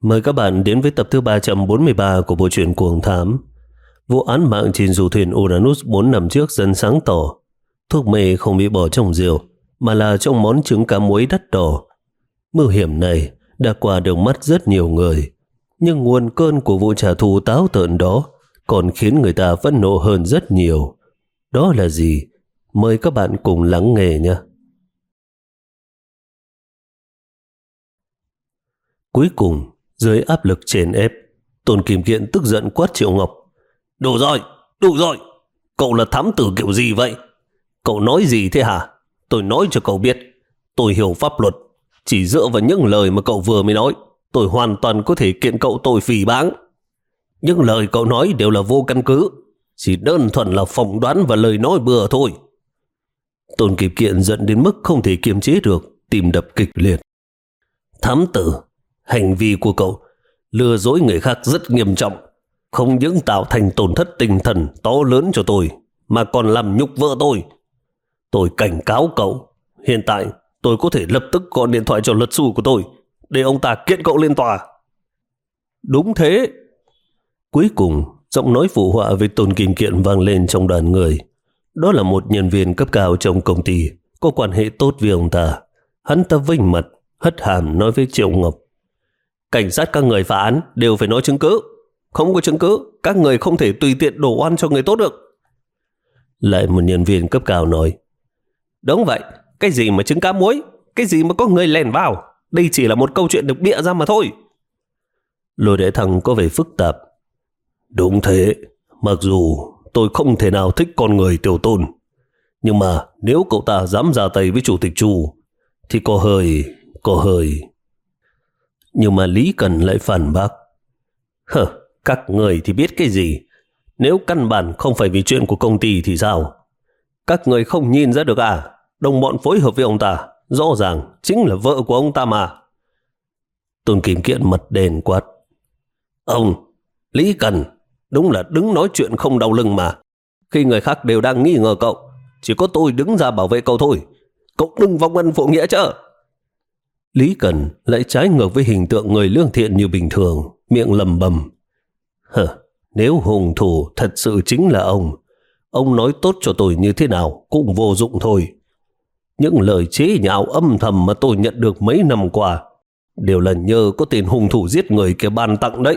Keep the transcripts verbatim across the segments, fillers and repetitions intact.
Mời các bạn đến với tập thứ ba trăm bốn mươi ba của bộ truyện Cuồng Thám. Vụ án mạng trên du thuyền Uranus bốn năm trước dần sáng tỏ. Thuốc mê không bị bỏ trong rượu, mà là trong món trứng cá muối đắt đỏ. Mưu hiểm này đã qua được mắt rất nhiều người, nhưng nguồn cơn của vụ trả thù táo tợn đó còn khiến người ta phẫn nộ hơn rất nhiều. Đó là gì? Mời các bạn cùng lắng nghe nhé. Cuối cùng, dưới áp lực chèn ép, Tôn Kim Kiện tức giận quát Triệu Ngọc. Đủ rồi, đủ rồi. Cậu là thám tử kiểu gì vậy? Cậu nói gì thế hả? Tôi nói cho cậu biết, tôi hiểu pháp luật. Chỉ dựa vào những lời mà cậu vừa mới nói, tôi hoàn toàn có thể kiện cậu tội phỉ báng. Những lời cậu nói đều là vô căn cứ, chỉ đơn thuần là phỏng đoán và lời nói bừa thôi. Tôn Kim Kiện giận đến mức không thể kiềm chế được, tim đập kịch liệt. Thám tử, hành vi của cậu lừa dối người khác rất nghiêm trọng, không những tạo thành tổn thất tinh thần to lớn cho tôi, mà còn làm nhục vợ tôi. Tôi cảnh cáo cậu, hiện tại tôi có thể lập tức gọi điện thoại cho luật sư của tôi để ông ta kiện cậu lên tòa. Đúng thế. Cuối cùng, giọng nói phụ họa với Tôn Kim Kiện vang lên trong đoàn người. Đó là một nhân viên cấp cao trong công ty, có quan hệ tốt với ông ta. Hắn ta vênh mặt, hất hàm nói với Triệu Ngọc. Cảnh sát các người phá án đều phải nói chứng cứ. Không có chứng cứ, các người không thể tùy tiện đổ oan cho người tốt được. Lại một nhân viên cấp cao nói. Đúng vậy, cái gì mà trứng cá muối, cái gì mà có người lèn vào, đây chỉ là một câu chuyện được bịa ra mà thôi. Lôi Đại Thăng có vẻ phức tạp. Đúng thế, mặc dù tôi không thể nào thích con người Tiểu Tôn, nhưng mà nếu cậu ta dám ra tay với chủ tịch Chu thì có hơi, có hơi. Nhưng mà Lý Cần lại phản bác. Hờ, các người thì biết cái gì? Nếu căn bản không phải vì chuyện của công ty thì sao? Các người không nhìn ra được à? Đồng bọn phối hợp với ông ta, rõ ràng chính là vợ của ông ta mà. Tôn Kim Kiện mặt đen quát. Ông, Lý Cần, đúng là đứng nói chuyện không đau lưng mà. Khi người khác đều đang nghi ngờ cậu, chỉ có tôi đứng ra bảo vệ cậu thôi. Cậu đừng vong ân phụ nghĩa chứ. Lý Cần lại trái ngược với hình tượng người lương thiện như bình thường, miệng lầm bầm. Hờ, nếu hung thủ thật sự chính là ông, ông nói tốt cho tôi như thế nào cũng vô dụng thôi. Những lời chế nhạo âm thầm mà tôi nhận được mấy năm qua đều là nhờ có tên hung thủ giết người kia ban tặng đấy.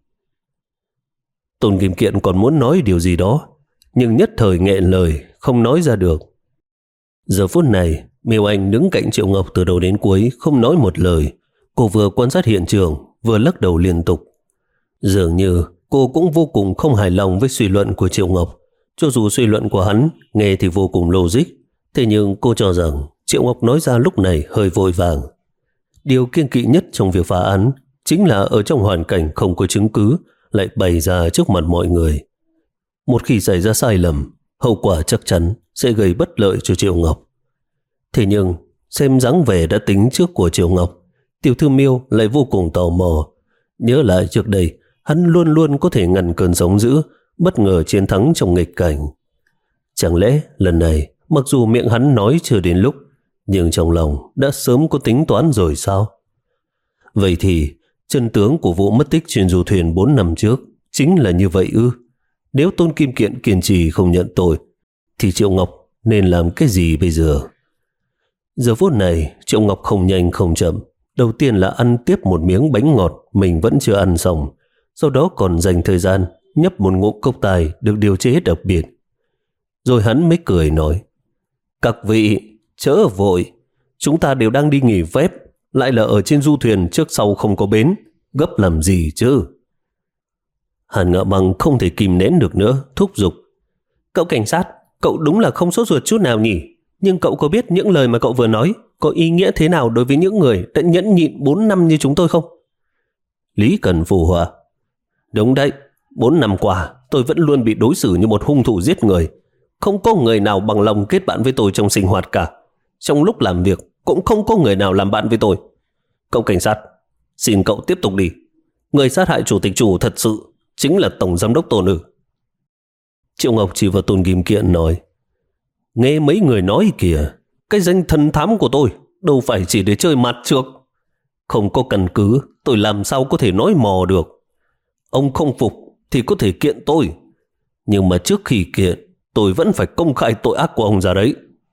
Tôn Kim Kiện còn muốn nói điều gì đó, nhưng nhất thời nghẹn lời, không nói ra được. Giờ phút này, Miêu Anh đứng cạnh Triệu Ngọc từ đầu đến cuối, không nói một lời. Cô vừa quan sát hiện trường, vừa lắc đầu liên tục. Dường như cô cũng vô cùng không hài lòng với suy luận của Triệu Ngọc. Cho dù suy luận của hắn nghe thì vô cùng logic, thế nhưng cô cho rằng Triệu Ngọc nói ra lúc này hơi vội vàng. Điều kiêng kỵ nhất trong việc phá án chính là ở trong hoàn cảnh không có chứng cứ lại bày ra trước mặt mọi người. Một khi xảy ra sai lầm, hậu quả chắc chắn sẽ gây bất lợi cho Triệu Ngọc. Thế nhưng xem dáng vẻ đã tính trước của Triệu Ngọc, tiểu thư Miêu lại vô cùng tò mò. Nhớ lại trước đây, hắn luôn luôn có thể ngăn cơn sóng dữ, bất ngờ chiến thắng trong nghịch cảnh. Chẳng lẽ lần này, mặc dù miệng hắn nói chưa đến lúc, nhưng trong lòng đã sớm có tính toán rồi sao? Vậy thì chân tướng của vụ mất tích trên du thuyền bốn năm trước chính là như vậy ư? Nếu Tôn Kim Kiện kiên trì không nhận tội, thì Triệu Ngọc nên làm cái gì bây giờ? Giờ phút này, Triệu Ngọc không nhanh không chậm. Đầu tiên là ăn tiếp một miếng bánh ngọt mình vẫn chưa ăn xong, sau đó còn dành thời gian nhấp một ngụm cốc tài được điều chế đặc biệt. Rồi hắn mới cười nói, các vị chớ vội, chúng ta đều đang đi nghỉ phép, lại là ở trên du thuyền trước sau không có bến, gấp làm gì chứ? Hàn Ngạ Băng không thể kìm nén được nữa, thúc giục. Cậu cảnh sát, cậu đúng là không sốt ruột chút nào nhỉ? Nhưng cậu có biết những lời mà cậu vừa nói có ý nghĩa thế nào đối với những người đã nhẫn nhịn bốn năm như chúng tôi không? Lý Cần phù họa. Đúng đấy, bốn năm qua tôi vẫn luôn bị đối xử như một hung thủ giết người. Không có người nào bằng lòng kết bạn với tôi trong sinh hoạt cả. Trong lúc làm việc cũng không có người nào làm bạn với tôi. Cậu cảnh sát, xin cậu tiếp tục đi. Người sát hại chủ tịch Chu thật sự chính là tổng giám đốc Tôn ư? Triệu Ngọc chỉ vào Tôn Kim Kiện nói, nghe mấy người nói kìa, cái danh thần thám của tôi đâu phải chỉ để chơi mặt trược. Không có căn cứ, tôi làm sao có thể nói mò được. Ông không phục thì có thể kiện tôi. Nhưng mà trước khi kiện, tôi vẫn phải công khai tội ác của ông ra đấy.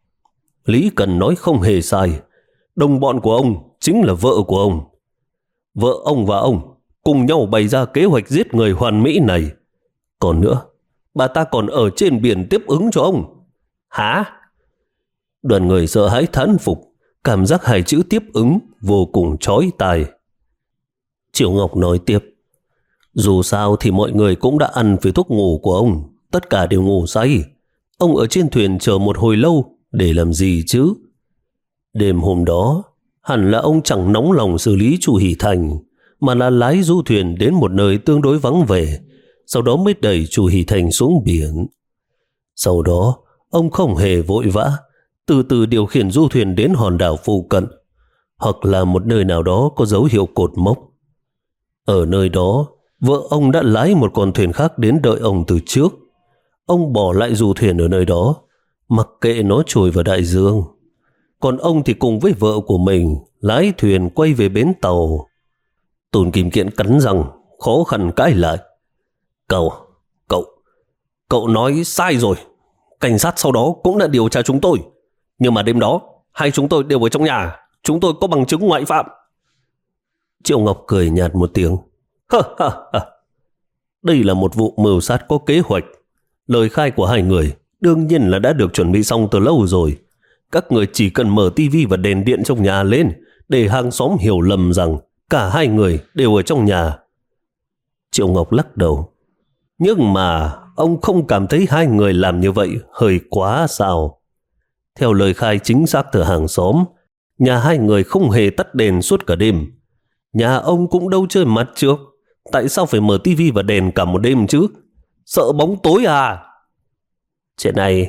Lý Cần nói không hề sai. Đồng bọn của ông chính là vợ của ông. Vợ ông và ông cùng nhau bày ra kế hoạch giết người hoàn mỹ này. Còn nữa, bà ta còn ở trên biển tiếp ứng cho ông. Hả? Đoàn người sợ hãi thán phục. Cảm giác hai chữ tiếp ứng vô cùng chói tai. Triệu Ngọc nói tiếp. Dù sao thì mọi người cũng đã ăn với thuốc ngủ của ông. Tất cả đều ngủ say. Ông ở trên thuyền chờ một hồi lâu để làm gì chứ? Đêm hôm đó, hẳn là ông chẳng nóng lòng xử lý Chu Hỷ Thành, mà là lái du thuyền đến một nơi tương đối vắng vẻ, sau đó mới đẩy Chu Hỷ Thành xuống biển. Sau đó, ông không hề vội vã, từ từ điều khiển du thuyền đến hòn đảo phụ cận, hoặc là một nơi nào đó có dấu hiệu cột mốc. Ở nơi đó, vợ ông đã lái một con thuyền khác đến đợi ông từ trước. Ông bỏ lại du thuyền ở nơi đó, mặc kệ nó trôi vào đại dương. Còn ông thì cùng với vợ của mình lái thuyền quay về bến tàu. Tôn Kim Kiện cắn răng, khó khăn cãi lại. Cậu, cậu, cậu nói sai rồi. Cảnh sát sau đó cũng đã điều tra chúng tôi. Nhưng mà đêm đó, hai chúng tôi đều ở trong nhà. Chúng tôi có bằng chứng ngoại phạm. Triệu Ngọc cười nhạt một tiếng. Ha ha ha. Đây là một vụ mưu sát có kế hoạch. Lời khai của hai người đương nhiên là đã được chuẩn bị xong từ lâu rồi. Các người chỉ cần mở tivi và đèn điện trong nhà lên để hàng xóm hiểu lầm rằng cả hai người đều ở trong nhà. Triệu Ngọc lắc đầu. Nhưng mà ông không cảm thấy hai người làm như vậy hơi quá sao? Theo lời khai chính xác từ hàng xóm, nhà hai người không hề tắt đèn suốt cả đêm. Nhà ông cũng đâu chơi mặt trước. Tại sao phải mở tivi và đèn cả một đêm chứ? Sợ bóng tối à? Chuyện này...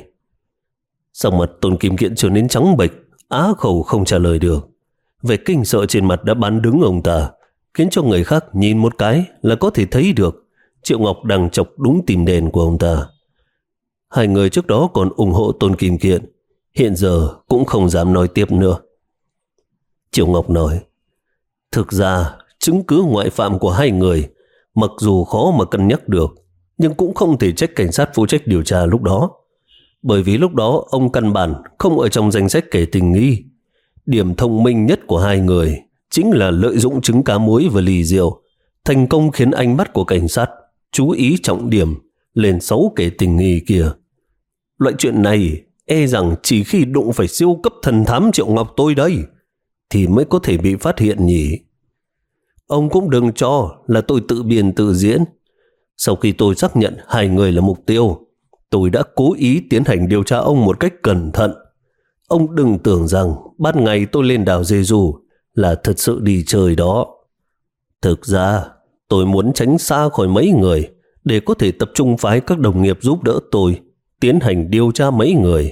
Sắc mặt Tôn Kim Kiện trở nên trắng bệch, á khẩu không trả lời được. Vẻ kinh sợ trên mặt đã bán đứng ông ta, khiến cho người khác nhìn một cái là có thể thấy được Triệu Ngọc đang chọc đúng tim đen của ông ta. Hai người trước đó còn ủng hộ Tôn Kim Kiện, hiện giờ cũng không dám nói tiếp nữa. Triệu Ngọc nói, thực ra chứng cứ ngoại phạm của hai người mặc dù khó mà cân nhắc được, nhưng cũng không thể trách cảnh sát phụ trách điều tra lúc đó. Bởi vì lúc đó ông căn bản không ở trong danh sách kẻ tình nghi. Điểm thông minh nhất của hai người chính là lợi dụng trứng cá muối và ly rượu, thành công khiến ánh mắt của cảnh sát chú ý trọng điểm lên sáu kẻ tình nghi kia. Loại chuyện này e rằng chỉ khi đụng phải siêu cấp thần thám Triệu Ngọc tôi đây thì mới có thể bị phát hiện nhỉ. Ông cũng đừng cho là tôi tự biên tự diễn. Sau khi tôi xác nhận hai người là mục tiêu, tôi đã cố ý tiến hành điều tra ông một cách cẩn thận. Ông đừng tưởng rằng ban ngày tôi lên đảo Jeju là thật sự đi chơi đó. Thực ra, tôi muốn tránh xa khỏi mấy người để có thể tập trung phái các đồng nghiệp giúp đỡ tôi tiến hành điều tra mấy người.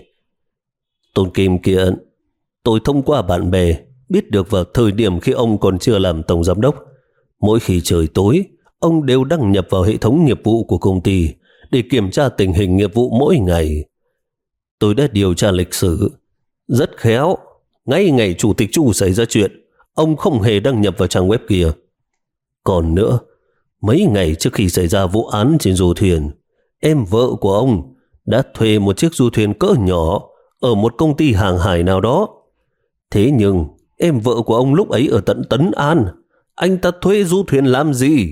Tôn Kim Kiện, tôi thông qua bạn bè biết được vào thời điểm khi ông còn chưa làm tổng giám đốc, mỗi khi trời tối, ông đều đăng nhập vào hệ thống nghiệp vụ của công ty để kiểm tra tình hình nghiệp vụ mỗi ngày. Tôi đã điều tra lịch sử rất khéo. Ngay ngày chủ tịch Chu xảy ra chuyện, ông không hề đăng nhập vào trang web kia. Còn nữa, mấy ngày trước khi xảy ra vụ án trên du thuyền, em vợ của ông đã thuê một chiếc du thuyền cỡ nhỏ ở một công ty hàng hải nào đó. Thế nhưng em vợ của ông lúc ấy ở tận Tấn An. Anh ta thuê du thuyền làm gì?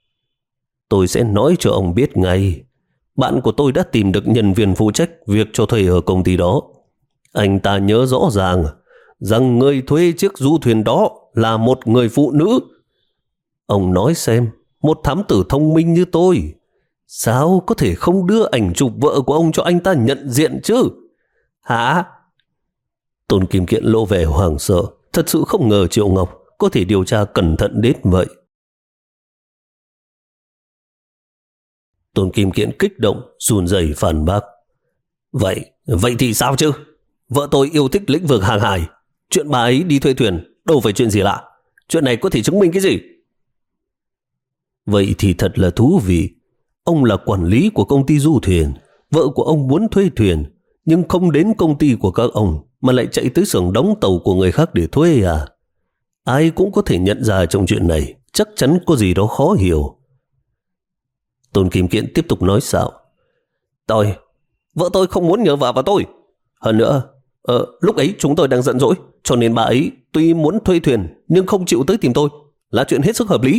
Tôi sẽ nói cho ông biết ngay. Bạn của tôi đã tìm được nhân viên phụ trách việc cho thuê ở công ty đó. Anh ta nhớ rõ ràng rằng người thuê chiếc du thuyền đó là một người phụ nữ. Ông nói xem, một thám tử thông minh như tôi sao có thể không đưa ảnh chụp vợ của ông cho anh ta nhận diện chứ? Hả? Tôn Kim Kiện lộ vẻ hoảng sợ, thật sự không ngờ Triệu Ngọc có thể điều tra cẩn thận đến vậy. Tôn Kim Kiện kích động, run rẩy phản bác. Vậy, vậy thì sao chứ? Vợ tôi yêu thích lĩnh vực hàng hải. Chuyện bà ấy đi thuê thuyền đâu phải chuyện gì lạ. Chuyện này có thể chứng minh cái gì? Vậy thì thật là thú vị. Ông là quản lý của công ty du thuyền. Vợ của ông muốn thuê thuyền, nhưng không đến công ty của các ông mà lại chạy tới xưởng đóng tàu của người khác để thuê à? Ai cũng có thể nhận ra trong chuyện này chắc chắn có gì đó khó hiểu. Tôn Kim Kiện tiếp tục nói xạo. Tôi, vợ tôi không muốn nhờ vả vào tôi. Hơn nữa, ờ, lúc ấy chúng tôi đang giận dỗi, cho nên bà ấy tuy muốn thuê thuyền nhưng không chịu tới tìm tôi, là chuyện hết sức hợp lý.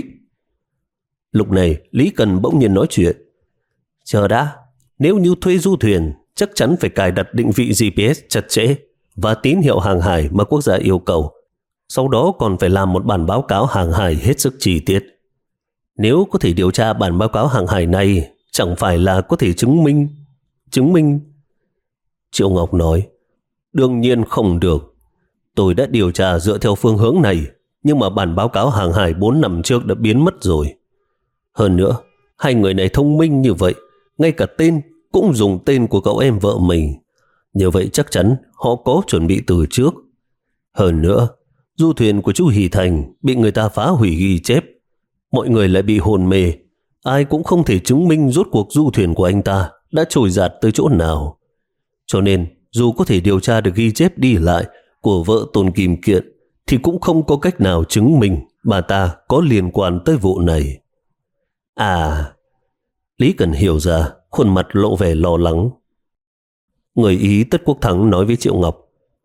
Lúc này Lý Cần bỗng nhiên nói chuyện. Chờ đã, nếu như thuê du thuyền chắc chắn phải cài đặt định vị giê pê ét chặt chẽ và tín hiệu hàng hải mà quốc gia yêu cầu. Sau đó còn phải làm một bản báo cáo hàng hải hết sức chi tiết. Nếu có thể điều tra bản báo cáo hàng hải này, chẳng phải là có thể chứng minh... Chứng minh... Triệu Ngọc nói, đương nhiên không được. Tôi đã điều tra dựa theo phương hướng này, nhưng mà bản báo cáo hàng hải bốn năm trước đã biến mất rồi. Hơn nữa, hai người này thông minh như vậy, ngay cả tên cũng dùng tên của cậu em vợ mình. Như vậy chắc chắn họ có chuẩn bị từ trước. Hơn nữa, du thuyền của chú Hỷ Thành bị người ta phá hủy ghi chép. Mọi người lại bị hồn mê. Ai cũng không thể chứng minh rốt cuộc du thuyền của anh ta đã trôi dạt tới chỗ nào. Cho nên, dù có thể điều tra được ghi chép đi lại của vợ Tôn Kim Kiện, thì cũng không có cách nào chứng minh bà ta có liên quan tới vụ này. À, Lý Cần hiểu ra, khuôn mặt lộ vẻ lo lắng. Người Ý Tất Quốc Thắng nói với Triệu Ngọc,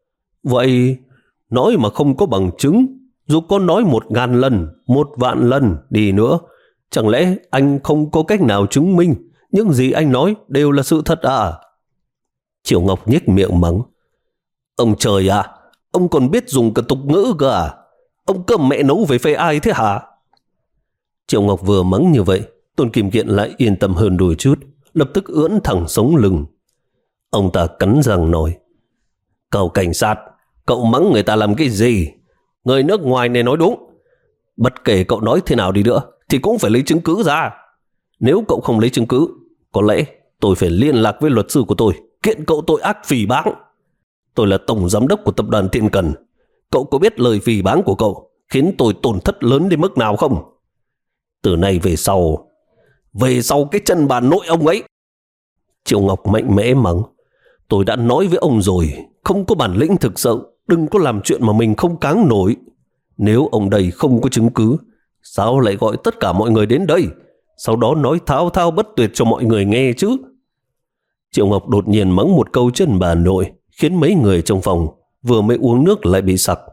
vậy nói mà không có bằng chứng, dù có nói một ngàn lần, một vạn lần đi nữa, chẳng lẽ anh không có cách nào chứng minh những gì anh nói đều là sự thật à? Triệu Ngọc nhếch miệng mắng, ông trời à, ông còn biết dùng cả tục ngữ cơ à? Ông cơm mẹ nấu về phê ai thế hả? Triệu Ngọc vừa mắng như vậy, Tôn Kim Kiện lại yên tâm hơn đôi chút, lập tức ưỡn thẳng sống lưng. Ông ta cắn răng nói, cậu cảnh sát, cậu mắng người ta làm cái gì? Người nước ngoài này nói đúng. Bất kể cậu nói thế nào đi nữa thì cũng phải lấy chứng cứ ra. Nếu cậu không lấy chứng cứ, có lẽ tôi phải liên lạc với luật sư của tôi, kiện cậu tội ác phỉ báng. Tôi là tổng giám đốc của tập đoàn Thiên Cần. Cậu có biết lời phỉ báng của cậu khiến tôi tổn thất lớn đến mức nào không? Từ nay về sau, về sau cái chân bà nội ông ấy. Triệu Ngọc mạnh mẽ mắng, tôi đã nói với ông rồi, không có bản lĩnh thực sự, đừng có làm chuyện mà mình không cáng nổi. Nếu ông đây không có chứng cứ, sao lại gọi tất cả mọi người đến đây, sau đó nói thao thao bất tuyệt cho mọi người nghe chứ? Triệu Ngọc đột nhiên mắng một câu chân bà nội, khiến mấy người trong phòng vừa mới uống nước lại bị sặc.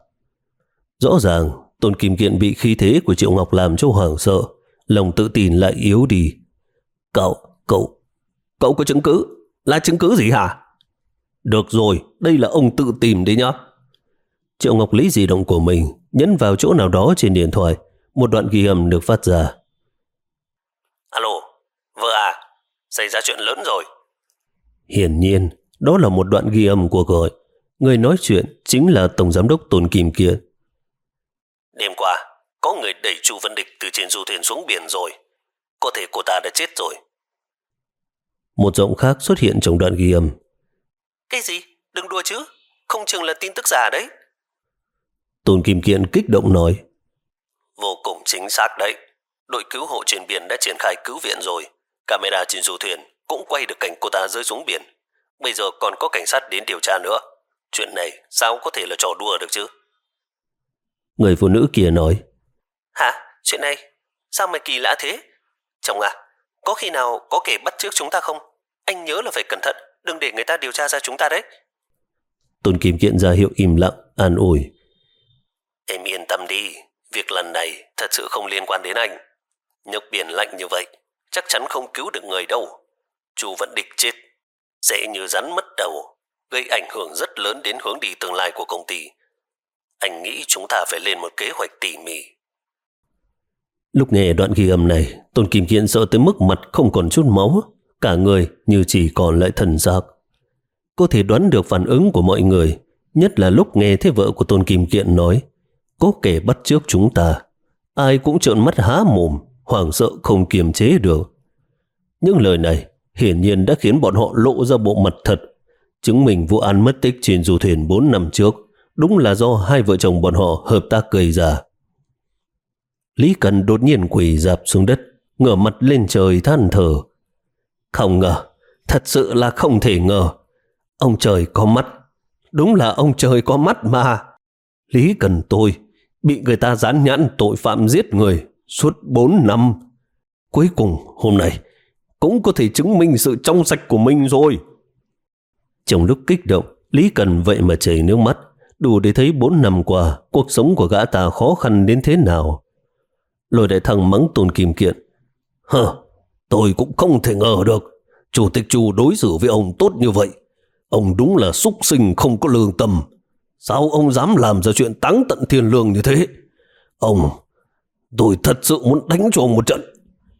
Rõ ràng Tôn Kim Kiện bị khí thế của Triệu Ngọc làm cho hoảng sợ, lòng tự tin lại yếu đi. Cậu, cậu, cậu có chứng cứ? Là chứng cứ gì hả? Được rồi, đây là ông tự tìm đấy nhá. Triệu Ngọc lấy di động của mình, nhấn vào chỗ nào đó trên điện thoại, một đoạn ghi âm được phát ra. Alo, vợ à, xảy ra chuyện lớn rồi. Hiển nhiên, đó là một đoạn ghi âm của gọi. Người nói chuyện chính là Tổng Giám đốc Tôn Kim Kiện. Đêm qua, có người đẩy Chu Vân Địch từ trên du thuyền xuống biển rồi. Có thể cô ta đã chết rồi. Một giọng khác xuất hiện trong đoạn ghi âm. Cái gì? Đừng đùa chứ. Không chừng là tin tức giả đấy. Tôn Kim Kiện kích động nói. Vô cùng chính xác đấy. Đội cứu hộ trên biển đã triển khai cứu viện rồi. Camera trên du thuyền cũng quay được cảnh cô ta rơi xuống biển. Bây giờ còn có cảnh sát đến điều tra nữa. Chuyện này sao có thể là trò đùa được chứ? Người phụ nữ kia nói. Hả? Chuyện này? Sao mà kỳ lạ thế? Chồng à, có khi nào có kẻ bắt chước chúng ta không? Anh nhớ là phải cẩn thận, đừng để người ta điều tra ra chúng ta đấy. Tôn Kim Kiện ra hiệu im lặng, an ủi. Em yên tâm đi, việc lần này thật sự không liên quan đến anh. Nước biển lạnh như vậy, chắc chắn không cứu được người đâu. Chu Vận Địch chết, sẽ như rắn mất đầu, gây ảnh hưởng rất lớn đến hướng đi tương lai của công ty. Anh nghĩ chúng ta phải lên một kế hoạch tỉ mỉ. Lúc nghe đoạn ghi âm này, Tôn Kim Kiện sợ tới mức mặt không còn chút máu, cả người như chỉ còn lại thần xác. Có thể đoán được phản ứng của mọi người, nhất là lúc nghe thấy vợ của Tôn Kim Kiện nói có kẻ bắt chước chúng ta. Ai cũng trợn mắt há mồm, hoảng sợ không kiềm chế được. Những lời này hiển nhiên đã khiến bọn họ lộ ra bộ mặt thật, chứng minh vụ án mất tích trên du thuyền bốn năm trước đúng là do hai vợ chồng bọn họ hợp tác gây ra. Lý Cần đột nhiên quỳ rạp xuống đất, ngửa mặt lên trời than thở. Không ngờ, thật sự là không thể ngờ. Ông trời có mắt, đúng là ông trời có mắt mà. Lý Cần tôi, bị người ta dán nhãn tội phạm giết người suốt bốn năm. Cuối cùng hôm nay cũng có thể chứng minh sự trong sạch của mình rồi. Trong lúc kích động, Lý Cần vậy mà chảy nước mắt, đủ để thấy bốn năm qua cuộc sống của gã ta khó khăn đến thế nào. Lôi Đại Thăng mắng Tôn Kim Kiện. Hờ, tôi cũng không thể ngờ được Chủ tịch Chu đối xử với ông tốt như vậy. Ông đúng là súc sinh không có lương tâm. Sao ông dám làm ra chuyện táng tận thiên lương như thế? Ông, tôi thật sự muốn đánh cho ông một trận.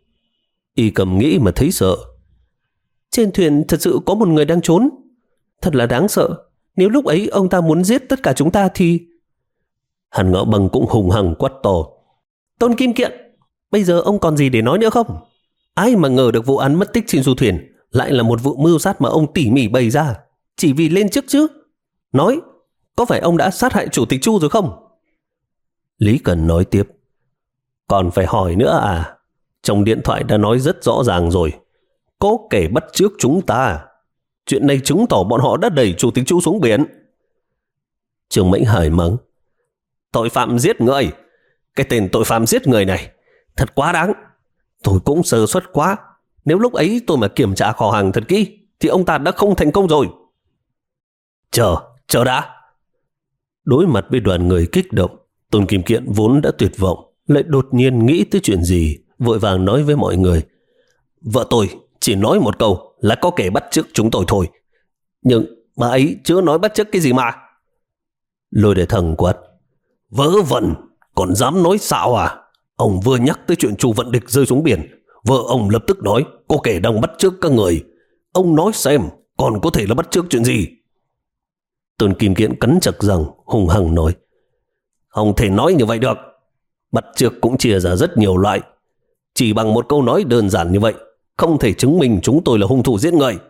Y Cầm nghĩ mà thấy sợ. Trên thuyền thật sự có một người đang trốn. Thật là đáng sợ. Nếu lúc ấy ông ta muốn giết tất cả chúng ta thì... Hàn Ngạo Bằng cũng hùng hăng quát to. Tôn Kim Kiện, bây giờ ông còn gì để nói nữa không? Ai mà ngờ được vụ án mất tích trên du thuyền lại là một vụ mưu sát mà ông tỉ mỉ bày ra chỉ vì lên chức chứ. Nói, có phải ông đã sát hại Chủ tịch Chu rồi không? Lý Cần nói tiếp. Còn phải hỏi nữa à? Trong điện thoại đã nói rất rõ ràng rồi. Có kẻ bắt chước chúng ta. Chuyện này chứng tỏ bọn họ đã đẩy Chủ tịch Chu xuống biển. Trương Mãnh Hải mắng. Tội phạm giết người. Cái tên tội phạm giết người này thật quá đáng. Tôi cũng sơ suất quá. Nếu lúc ấy tôi mà kiểm tra kho hàng thật kỹ thì ông ta đã không thành công rồi. Chờ, chờ đã. Đối mặt với đoàn người kích động, Tôn Kim Kiện vốn đã tuyệt vọng, lại đột nhiên nghĩ tới chuyện gì, vội vàng nói với mọi người. Vợ tôi chỉ nói một câu là có kẻ bắt chước chúng tôi thôi. Nhưng bà ấy chưa nói bắt chước cái gì mà. Lôi Đại Thăng quát. Vớ vẩn, còn dám nói xạo à? Ông vừa nhắc tới chuyện Chu Vận Địch rơi xuống biển, vợ ông lập tức nói có kẻ đang bắt chước các người. Ông nói xem, còn có thể là bắt chước chuyện gì? Tôn Kim Kiện cắn chặt răng, hùng hăng nói. Không thể nói như vậy được. Bắt chước cũng chia ra rất nhiều loại. Chỉ bằng một câu nói đơn giản như vậy không thể chứng minh chúng tôi là hung thủ giết người.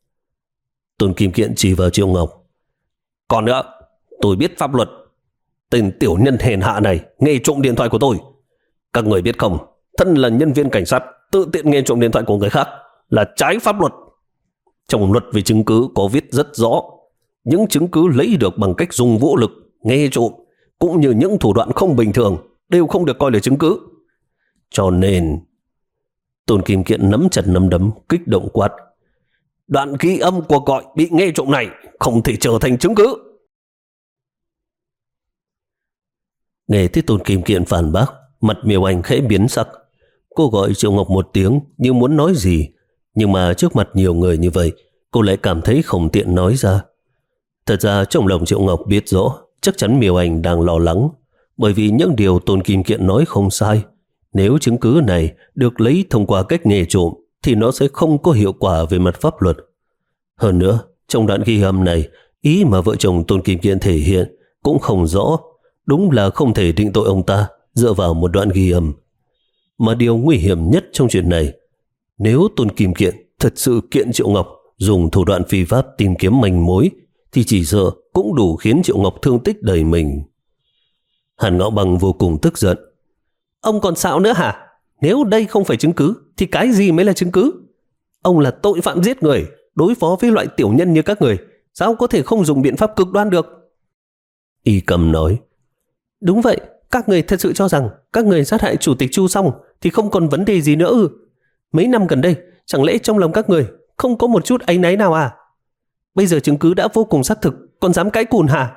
Tôn Kim Kiện chỉ vào Triệu Ngọc. Còn nữa, tôi biết pháp luật. Tên tiểu nhân hèn hạ này nghe trộm điện thoại của tôi. Các người biết không, thân là nhân viên cảnh sát tự tiện nghe trộm điện thoại của người khác là trái pháp luật. Trong luật về chứng cứ có viết rất rõ, những chứng cứ lấy được bằng cách dùng vũ lực, nghe trộm, cũng như những thủ đoạn không bình thường đều không được coi là chứng cứ. Cho nên... Tôn Kim Kiện nắm chặt nắm đấm, kích động quát. Đoạn ghi âm cuộc gọi bị nghe trộm này không thể trở thành chứng cứ. Nghe thấy Tôn Kim Kiện phản bác, mặt Miêu Anh khẽ biến sắc. Cô gọi Triệu Ngọc một tiếng như muốn nói gì, nhưng mà trước mặt nhiều người như vậy, cô lại cảm thấy không tiện nói ra. Thật ra trong lòng Triệu Ngọc biết rõ, chắc chắn Miêu Anh đang lo lắng, bởi vì những điều Tôn Kim Kiện nói không sai. Nếu chứng cứ này được lấy thông qua cách nghe trộm thì nó sẽ không có hiệu quả về mặt pháp luật. Hơn nữa, trong đoạn ghi âm này, ý mà vợ chồng Tôn Kim Kiện thể hiện cũng không rõ. Đúng là không thể định tội ông ta dựa vào một đoạn ghi âm. Mà điều nguy hiểm nhất trong chuyện này, nếu Tôn Kim Kiện thật sự kiện Triệu Ngọc dùng thủ đoạn phi pháp tìm kiếm manh mối, thì chỉ sợ cũng đủ khiến Triệu Ngọc thương tích đầy mình. Hàn Ngạo Bằng vô cùng tức giận. Ông còn xạo nữa hả? Nếu đây không phải chứng cứ thì cái gì mới là chứng cứ? Ông là tội phạm giết người, đối phó với loại tiểu nhân như các người, sao có thể không dùng biện pháp cực đoan được? Y Cầm nói. Đúng vậy, các người thật sự cho rằng các người sát hại Chủ tịch Chu xong thì không còn vấn đề gì nữa ư? Mấy năm gần đây, chẳng lẽ trong lòng các người không có một chút áy náy nào à? Bây giờ chứng cứ đã vô cùng xác thực, còn dám cãi cùn hả?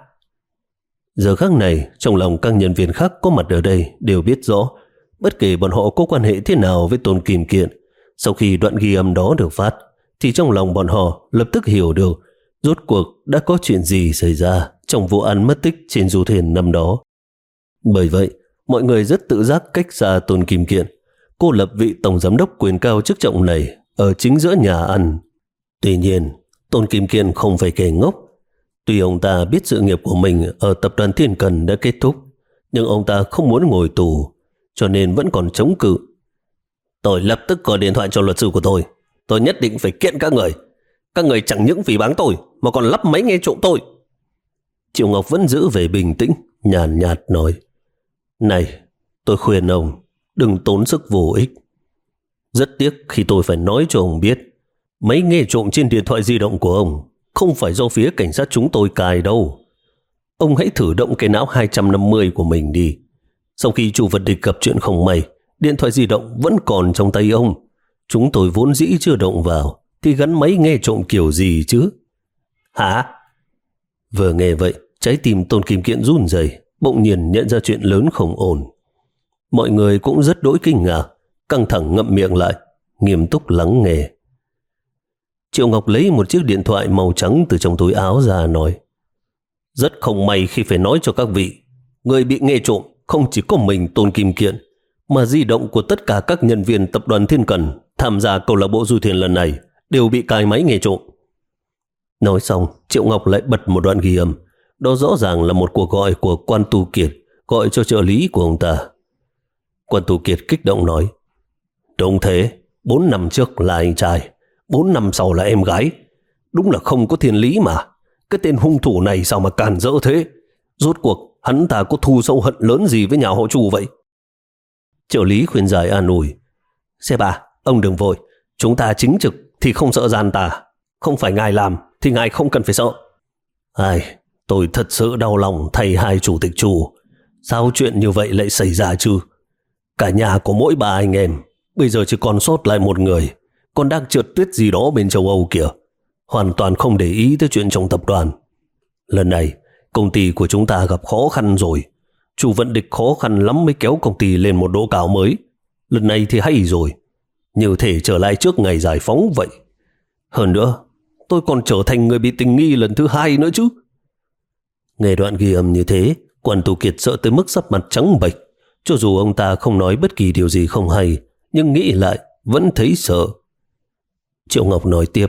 Giờ khắc này, trong lòng các nhân viên khác có mặt ở đây đều biết rõ, bất kể bọn họ có quan hệ thế nào với Tôn Kim Kiện, sau khi đoạn ghi âm đó được phát, thì trong lòng bọn họ lập tức hiểu được rốt cuộc đã có chuyện gì xảy ra trong vụ án mất tích trên du thuyền năm đó. Bởi vậy, mọi người rất tự giác cách xa Tôn Kim Kiện, cô lập vị tổng giám đốc quyền cao chức trọng này ở chính giữa nhà ăn. Tuy nhiên, Tôn Kim Kiện không phải kẻ ngốc. Tuy ông ta biết sự nghiệp của mình ở tập đoàn Thiên Cần đã kết thúc, nhưng ông ta không muốn ngồi tù, cho nên vẫn còn chống cự. Tôi lập tức gọi điện thoại cho luật sư của tôi. Tôi nhất định phải kiện các người. Các người chẳng những phỉ báng tôi mà còn lắp máy nghe trộm tôi. Triệu Ngọc vẫn giữ về bình tĩnh, nhàn nhạt, nhạt nói. Này, tôi khuyên ông đừng tốn sức vô ích. Rất tiếc khi tôi phải nói cho ông biết, máy nghe trộm trên điện thoại di động của ông không phải do phía cảnh sát chúng tôi cài đâu. Ông hãy thử động cái não hai trăm năm mươi của mình đi, Sau khi Chu Vật Địch gặp chuyện không may, điện thoại di động vẫn còn trong tay ông. Chúng tôi vốn dĩ chưa động vào, thì gắn máy nghe trộm kiểu gì chứ? Hả? Vừa nghe vậy, trái tim Tôn Kim Kiện run rẩy, bỗng nhiên nhận ra chuyện lớn không ổn. Mọi người cũng rất đỗi kinh ngạc, căng thẳng ngậm miệng lại, nghiêm túc lắng nghe. Triệu Ngọc lấy một chiếc điện thoại màu trắng từ trong túi áo ra nói: rất không may khi phải nói cho các vị, người bị nghe trộm không chỉ có mình Tôn Kim Kiện, mà di động của tất cả các nhân viên tập đoàn Thiên Cần tham gia câu lạc bộ du thuyền lần này đều bị cài máy nghe trộm. Nói xong, Triệu Ngọc lại bật một đoạn ghi âm. Đó rõ ràng là một cuộc gọi của Quan Tu Kiệt gọi cho trợ lý của ông ta. Quan Tu Kiệt kích động nói: đúng thế, bốn năm trước là anh trai, bốn năm sau là em gái. Đúng là không có thiên lý mà. Cái tên hung thủ này sao mà càn rỡ thế? Rốt cuộc hắn ta có thù sâu hận lớn gì với nhà họ Chu vậy? Trợ lý khuyên giải an ủi: Sếp à, ông đừng vội, chúng ta chính trực thì không sợ gian tà, không phải ngài làm thì ngài không cần phải sợ. Ai, tôi thật sự đau lòng thay hai chủ tịch Chu. Sao chuyện như vậy lại xảy ra chứ? Cả nhà có mỗi ba anh em, bây giờ chỉ còn sót lại một người, còn đang trượt tuyết gì đó bên châu Âu kìa, hoàn toàn không để ý tới chuyện trong tập đoàn. Lần này công ty của chúng ta gặp khó khăn rồi. Chu Vận Địch khó khăn lắm mới kéo công ty lên một độ cao mới. Lần này thì hay rồi, như thể trở lại trước ngày giải phóng vậy. Hơn nữa, tôi còn trở thành người bị tình nghi lần thứ hai nữa chứ. Nghe đoạn ghi âm như thế, Quan Tu Kiệt sợ tới mức sắp mặt trắng bệch. Cho dù ông ta không nói bất kỳ điều gì không hay, nhưng nghĩ lại vẫn thấy sợ. Triệu Ngọc nói tiếp: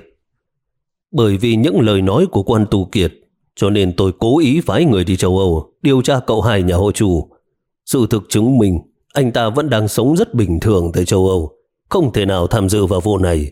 bởi vì những lời nói của Quan Tu Kiệt, cho nên tôi cố ý phái người đi châu Âu điều tra cậu hai nhà họ Chu. Sự thực chứng minh anh ta vẫn đang sống rất bình thường tại châu Âu, không thể nào tham dự vào vụ này.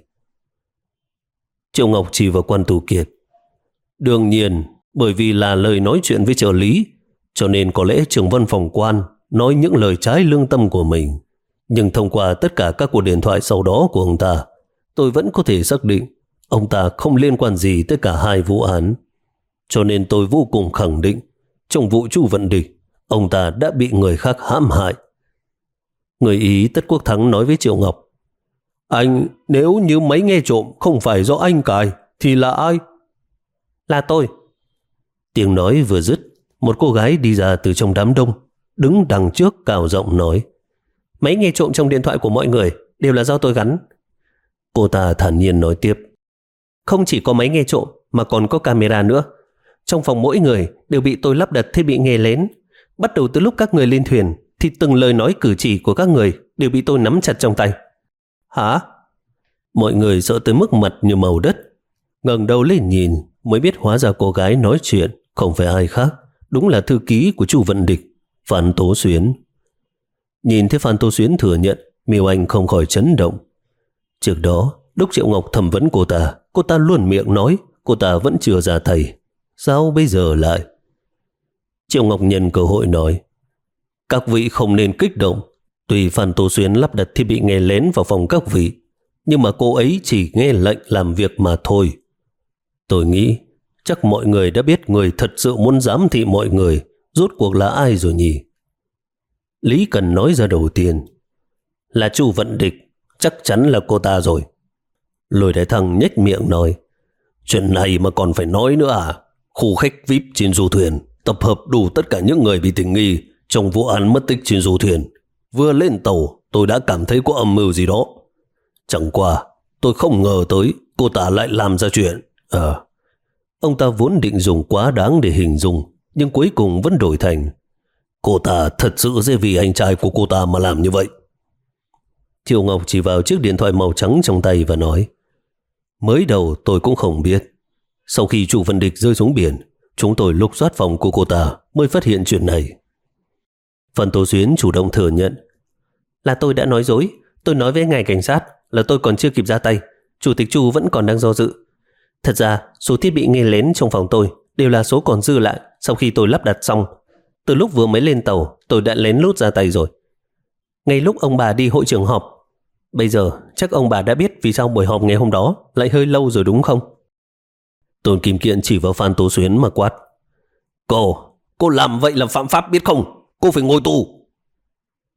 Triệu Ngọc chỉ vào Quan Tu Kiệt: đương nhiên, bởi vì là lời nói chuyện với trợ lý, cho nên có lẽ trưởng văn phòng Quan nói những lời trái lương tâm của mình. Nhưng thông qua tất cả các cuộc điện thoại sau đó của ông ta, tôi vẫn có thể xác định ông ta không liên quan gì tới cả hai vụ án. Cho nên tôi vô cùng khẳng định, trong vụ Chu Vận Địch, ông ta đã bị người khác hãm hại. Người Ý Tất Quốc Thắng nói với Triệu Ngọc: anh, nếu như máy nghe trộm không phải do anh cài, thì là ai? Là tôi. Tiếng nói vừa dứt, một cô gái đi ra từ trong đám đông, đứng đằng trước cào giọng nói: máy nghe trộm trong điện thoại của mọi người đều là do tôi gắn. Cô ta thản nhiên nói tiếp: không chỉ có máy nghe trộm mà còn có camera nữa. Trong phòng mỗi người đều bị tôi lắp đặt thiết bị nghe lén. Bắt đầu từ lúc các người lên thuyền thì từng lời nói cử chỉ của các người đều bị tôi nắm chặt trong tay. Hả? Mọi người sợ tới mức mặt như màu đất. Ngẩng đầu lên nhìn mới biết hóa ra cô gái nói chuyện không phải ai khác, đúng là thư ký của Chu Vận Địch, Phan Tố Xuyến. Nhìn thấy Phan Tố Xuyến thừa nhận, Miêu Anh không khỏi chấn động. Trước đó, lúc Triệu Ngọc thẩm vấn cô ta, cô ta luôn miệng nói cô ta vẫn chưa ra thầy. Sao bây giờ lại? Triệu Ngọc nhân cơ hội nói: các vị không nên kích động. Tuy Phan Tố Xuyến lắp đặt thiết bị nghe lén vào phòng các vị, nhưng mà cô ấy chỉ nghe lệnh làm việc mà thôi. Tôi nghĩ chắc mọi người đã biết người thật sự muốn giám thị mọi người rốt cuộc là ai rồi nhỉ? Lý Cần nói ra đầu tiên: là Chu Vận Địch, chắc chắn là cô ta rồi. Lôi Đại Thăng nhếch miệng nói: chuyện này mà còn phải nói nữa à? Khu khách vi ai pi trên du thuyền tập hợp đủ tất cả những người bị tình nghi trong vụ án mất tích trên du thuyền. Vừa lên tàu tôi đã cảm thấy có âm mưu gì đó. Chẳng qua tôi không ngờ tới cô ta lại làm ra chuyện. Ờ, ông ta vốn định dùng quá đáng để hình dung, nhưng cuối cùng vẫn đổi thành: cô ta thật sự sẽ vì anh trai của cô ta mà làm như vậy. Triệu Ngọc chỉ vào chiếc điện thoại màu trắng trong tay và nói: mới đầu tôi cũng không biết. Sau khi Chu Vận Địch rơi xuống biển, chúng tôi lục soát phòng của cô ta mới phát hiện chuyện này. Phan Tố Xuyến chủ động thừa nhận: là tôi đã nói dối. Tôi nói với ngài cảnh sát là tôi còn chưa kịp ra tay. Chủ tịch Chu vẫn còn đang do dự. Thật ra số thiết bị nghe lén trong phòng tôi đều là số còn dư lại sau khi tôi lắp đặt xong. Từ lúc vừa mới lên tàu, tôi đã lén lút ra tay rồi. Ngay lúc ông bà đi hội trường họp. Bây giờ chắc ông bà đã biết vì sao buổi họp ngày hôm đó lại hơi lâu rồi đúng không? Tôn Kim Kiện chỉ vào Phan Tố Xuyến mà quát: Cô, cô làm vậy là phạm pháp biết không? Cô phải ngồi tù.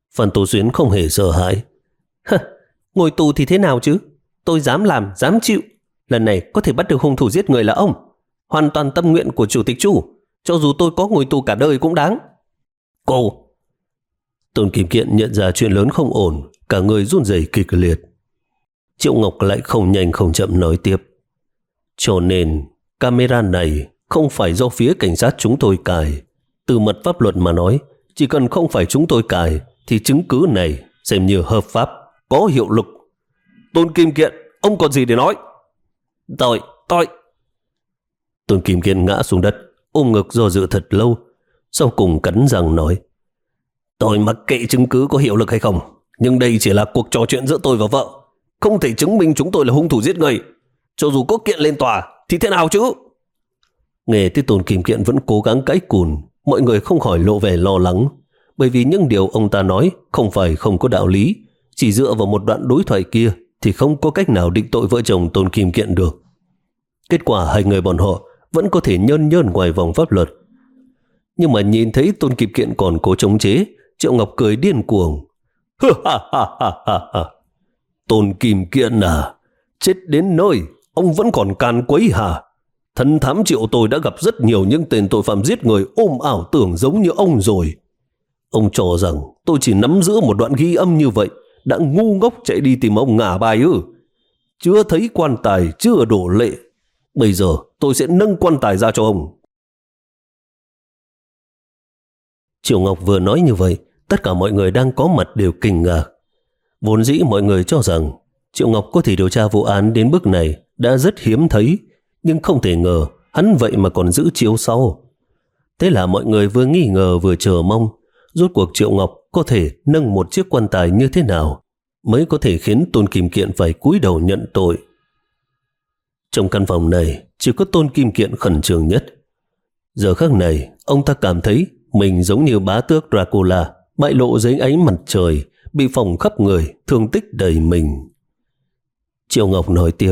Phan Tố Xuyến không hề sợ hãi. Hơ, ngồi tù thì thế nào chứ? Tôi dám làm, dám chịu. Lần này có thể bắt được hung thủ giết người là ông. Hoàn toàn tâm nguyện của Chủ tịch Chu. Cho dù tôi có ngồi tù cả đời cũng đáng. Cô! Tôn Kim Kiện nhận ra chuyện lớn không ổn, cả người run rẩy kịch liệt. Triệu Ngọc lại không nhanh không chậm nói tiếp. Cho nên camera này không phải do phía cảnh sát chúng tôi cài. Từ mặt pháp luật mà nói, chỉ cần không phải chúng tôi cài thì chứng cứ này xem như hợp pháp, có hiệu lực. Tôn Kim Kiện, ông còn gì để nói? Tôi, tôi. Tôn Kim Kiện ngã xuống đất, ôm ngực do dự thật lâu, sau cùng cắn răng nói. Tôi mặc kệ chứng cứ có hiệu lực hay không, nhưng đây chỉ là cuộc trò chuyện giữa tôi và vợ, không thể chứng minh chúng tôi là hung thủ giết người. Cho dù có kiện lên tòa thì thế nào chứ? Nghe thấy Tôn Kim Kiện vẫn cố gắng cãi cùn, mọi người không khỏi lộ vẻ lo lắng, bởi vì những điều ông ta nói không phải không có đạo lý, chỉ dựa vào một đoạn đối thoại kia thì không có cách nào định tội vợ chồng Tôn Kim Kiện được. Kết quả hai người bọn họ vẫn có thể nhơn nhơn ngoài vòng pháp luật. Nhưng mà nhìn thấy Tôn Kim Kiện còn cố chống chế, Triệu Ngọc cười điên cuồng. Tôn Kim Kiện à, chết đến nơi ông vẫn còn can quấy hả? Thân thám Triệu tôi đã gặp rất nhiều những tên tội phạm giết người ôm ảo tưởng giống như ông rồi. Ông cho rằng tôi chỉ nắm giữ một đoạn ghi âm như vậy đã ngu ngốc chạy đi tìm ông ngả bài ư? Chưa thấy quan tài chưa đổ lệ. Bây giờ tôi sẽ nâng quan tài ra cho ông. Triệu Ngọc vừa nói như vậy, tất cả mọi người đang có mặt đều kinh ngạc. Vốn dĩ mọi người cho rằng Triệu Ngọc có thể điều tra vụ án đến bước này đã rất hiếm thấy, nhưng không thể ngờ hắn vậy mà còn giữ chiếu sau. Thế là mọi người vừa nghi ngờ vừa chờ mong, rốt cuộc Triệu Ngọc có thể nâng một chiếc quan tài như thế nào mới có thể khiến Tôn Kim Kiện phải cúi đầu nhận tội. Trong căn phòng này chỉ có Tôn Kim Kiện khẩn trương nhất. Giờ khắc này ông ta cảm thấy mình giống như bá tước Dracula bại lộ dưới ánh mặt trời, bị phỏng khắp người, thương tích đầy mình. Triệu Ngọc nói tiếp.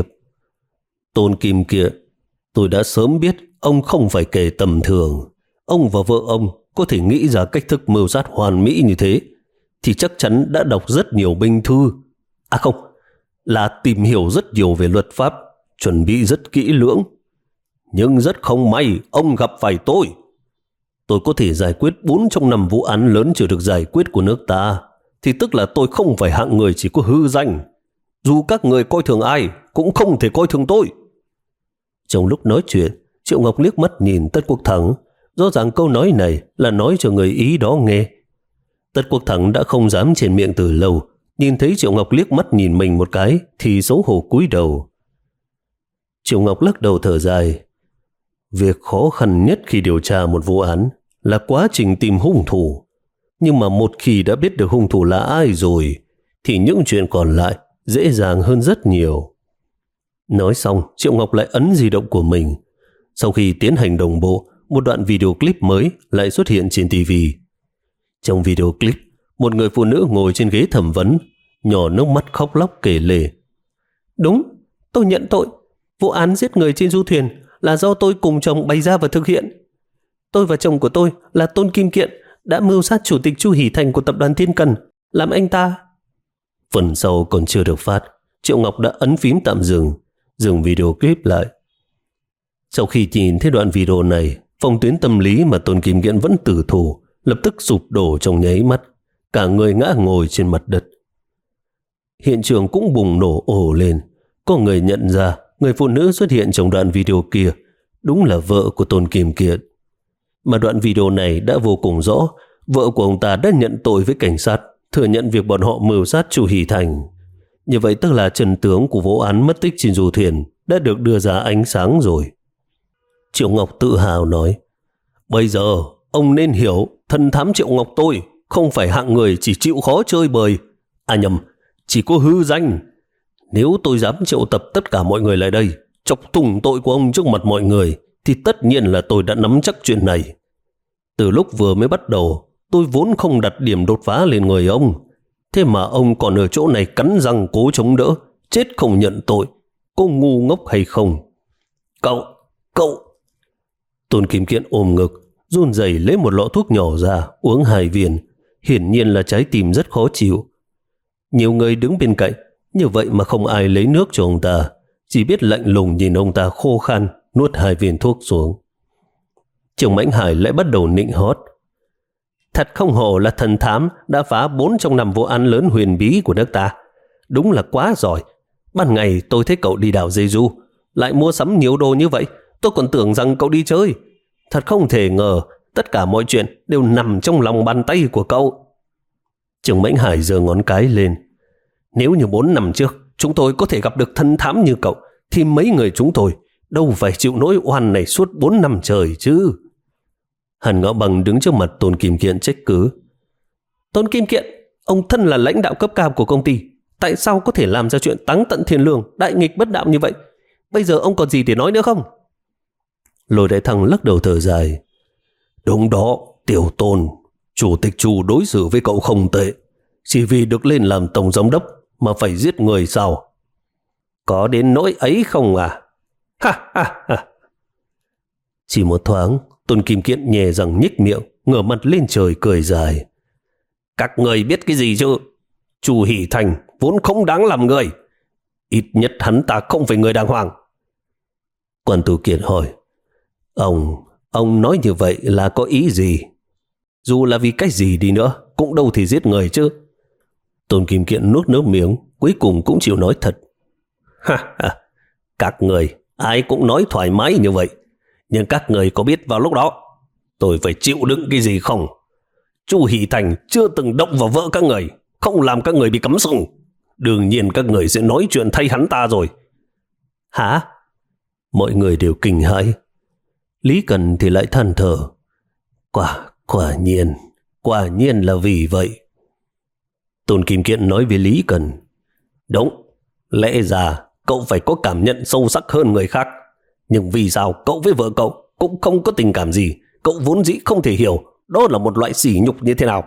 Tôn Kim Kiện, tôi đã sớm biết ông không phải kẻ tầm thường. Ông và vợ ông có thể nghĩ ra cách thức mưu sát hoàn mỹ như thế thì chắc chắn đã đọc rất nhiều binh thư. À không, là tìm hiểu rất nhiều về luật pháp, chuẩn bị rất kỹ lưỡng. Nhưng rất không may ông gặp phải tôi. Tôi có thể giải quyết bốn trong năm vụ án lớn chưa được giải quyết của nước ta, thì tức là tôi không phải hạng người chỉ có hư danh. Dù các người coi thường ai cũng không thể coi thường tôi. Trong lúc nói chuyện, Triệu Ngọc liếc mắt nhìn Tất Quốc Thắng. Rõ ràng câu nói này là nói cho người ý đó nghe. Tất Quốc Thắng đã không dám trên miệng từ lâu, nhìn thấy Triệu Ngọc liếc mắt nhìn mình một cái thì xấu hổ cúi đầu. Triệu Ngọc lắc đầu thở dài. Việc khó khăn nhất khi điều tra một vụ án là quá trình tìm hung thủ. Nhưng mà một khi đã biết được hung thủ là ai rồi thì những chuyện còn lại dễ dàng hơn rất nhiều. Nói xong, Triệu Ngọc lại ấn di động của mình. Sau khi tiến hành đồng bộ, một đoạn video clip mới lại xuất hiện trên ti vi. Trong video clip, một người phụ nữ ngồi trên ghế thẩm vấn, nhỏ nước mắt khóc lóc kể lể. Đúng, tôi nhận tội. Vụ án giết người trên du thuyền là do tôi cùng chồng bày ra và thực hiện. Tôi và chồng của tôi là Tôn Kim Kiện đã mưu sát chủ tịch Chu Hỷ Thành của tập đoàn Thiên Cần, làm anh ta. Phần sau còn chưa được phát, Triệu Ngọc đã ấn phím tạm dừng, dừng video clip lại. Sau khi nhìn thấy đoạn video này, phòng tuyến tâm lý mà Tôn Kim Kiện vẫn tử thủ lập tức sụp đổ trong nháy mắt, cả người ngã ngồi trên mặt đất. Hiện trường cũng bùng nổ ồ lên. Có người nhận ra người phụ nữ xuất hiện trong đoạn video kia đúng là vợ của Tôn Kim Kiện. Mà đoạn video này đã vô cùng rõ, vợ của ông ta đã nhận tội với cảnh sát, thừa nhận việc bọn họ mưu sát Chu Hỷ Thành. Như vậy tức là chân tướng của vụ án mất tích trên du thuyền đã được đưa ra ánh sáng rồi. Triệu Ngọc tự hào nói, bây giờ ông nên hiểu thần thám Triệu Ngọc tôi không phải hạng người chỉ chịu khó chơi bời. À nhầm, chỉ có hư danh. Nếu tôi dám triệu tập tất cả mọi người lại đây, chọc thủng tội của ông trước mặt mọi người, thì tất nhiên là tôi đã nắm chắc chuyện này. Từ lúc vừa mới bắt đầu, tôi vốn không đặt điểm đột phá lên người ông. Thế mà ông còn ở chỗ này cắn răng cố chống đỡ, chết không nhận tội. Có ngu ngốc hay không? Cậu, cậu... Tôn Kim Kiện ôm ngực, run rẩy lấy một lọ thuốc nhỏ ra, uống hai viên. hiển nhiên là trái tim rất khó chịu. Nhiều người đứng bên cạnh, như vậy mà không ai lấy nước cho ông ta, chỉ biết lạnh lùng nhìn ông ta khô khan nuốt hai viên thuốc xuống. Trường Mãnh Hải lại bắt đầu nịnh hót. Thật không hổ là thần thám đã phá bốn trong năm vụ án lớn huyền bí của nước ta. Đúng là quá giỏi. Ban ngày tôi thấy cậu đi đảo Jeju, lại mua sắm nhiều đồ như vậy. Tôi còn tưởng rằng cậu đi chơi. Thật không thể ngờ tất cả mọi chuyện đều nằm trong lòng bàn tay của cậu. Trường Mãnh Hải giơ ngón cái lên. Nếu như bốn năm trước chúng tôi có thể gặp được thần thám như cậu, thì mấy người chúng tôi đâu phải chịu nỗi oan này suốt bốn năm trời chứ. Hàn Ngạo Bằng đứng trước mặt Tôn Kim Kiện trách cứ. Tôn Kim Kiện, ông thân là lãnh đạo cấp cao của công ty, tại sao có thể làm ra chuyện táng tận thiên lương, đại nghịch bất đạo như vậy? Bây giờ ông còn gì để nói nữa không? Lôi Đại Thăng lắc đầu thở dài. Đúng đó, Tiểu Tôn, chủ tịch Chu đối xử với cậu không tệ, chỉ vì được lên làm tổng giám đốc mà phải giết người sao? Có đến nỗi ấy không à? Ha ha ha. Chỉ một thoáng, Tôn Kim Kiện nhè răng nhếch miệng, ngửa mặt lên trời cười dài. Các người biết cái gì chứ? Chu Hỷ Thành vốn không đáng làm người. Ít nhất hắn ta không phải người đàng hoàng. Quan Tú Kiện hỏi. Ông, ông nói như vậy là có ý gì? Dù là vì cách gì đi nữa, cũng đâu thì giết người chứ. Tôn Kim Kiện nuốt nước miếng, cuối cùng cũng chịu nói thật. Ha ha, các người ai cũng nói thoải mái như vậy, nhưng các người có biết vào lúc đó tôi phải chịu đựng cái gì không? Chu Hỷ Thành chưa từng động vào vợ các người, không làm các người bị cấm sừng. Đương nhiên các người sẽ nói chuyện thay hắn ta rồi. Hả? Mọi người đều kinh hãi. Lý Cần thì lại than thở. Quả, quả nhiên, quả nhiên là vì vậy. Tôn Kim Kiện nói với Lý Cần. Đúng, lẽ ra cậu phải có cảm nhận sâu sắc hơn người khác. Nhưng vì sao cậu với vợ cậu cũng không có tình cảm gì? Cậu vốn dĩ không thể hiểu đó là một loại sỉ nhục như thế nào.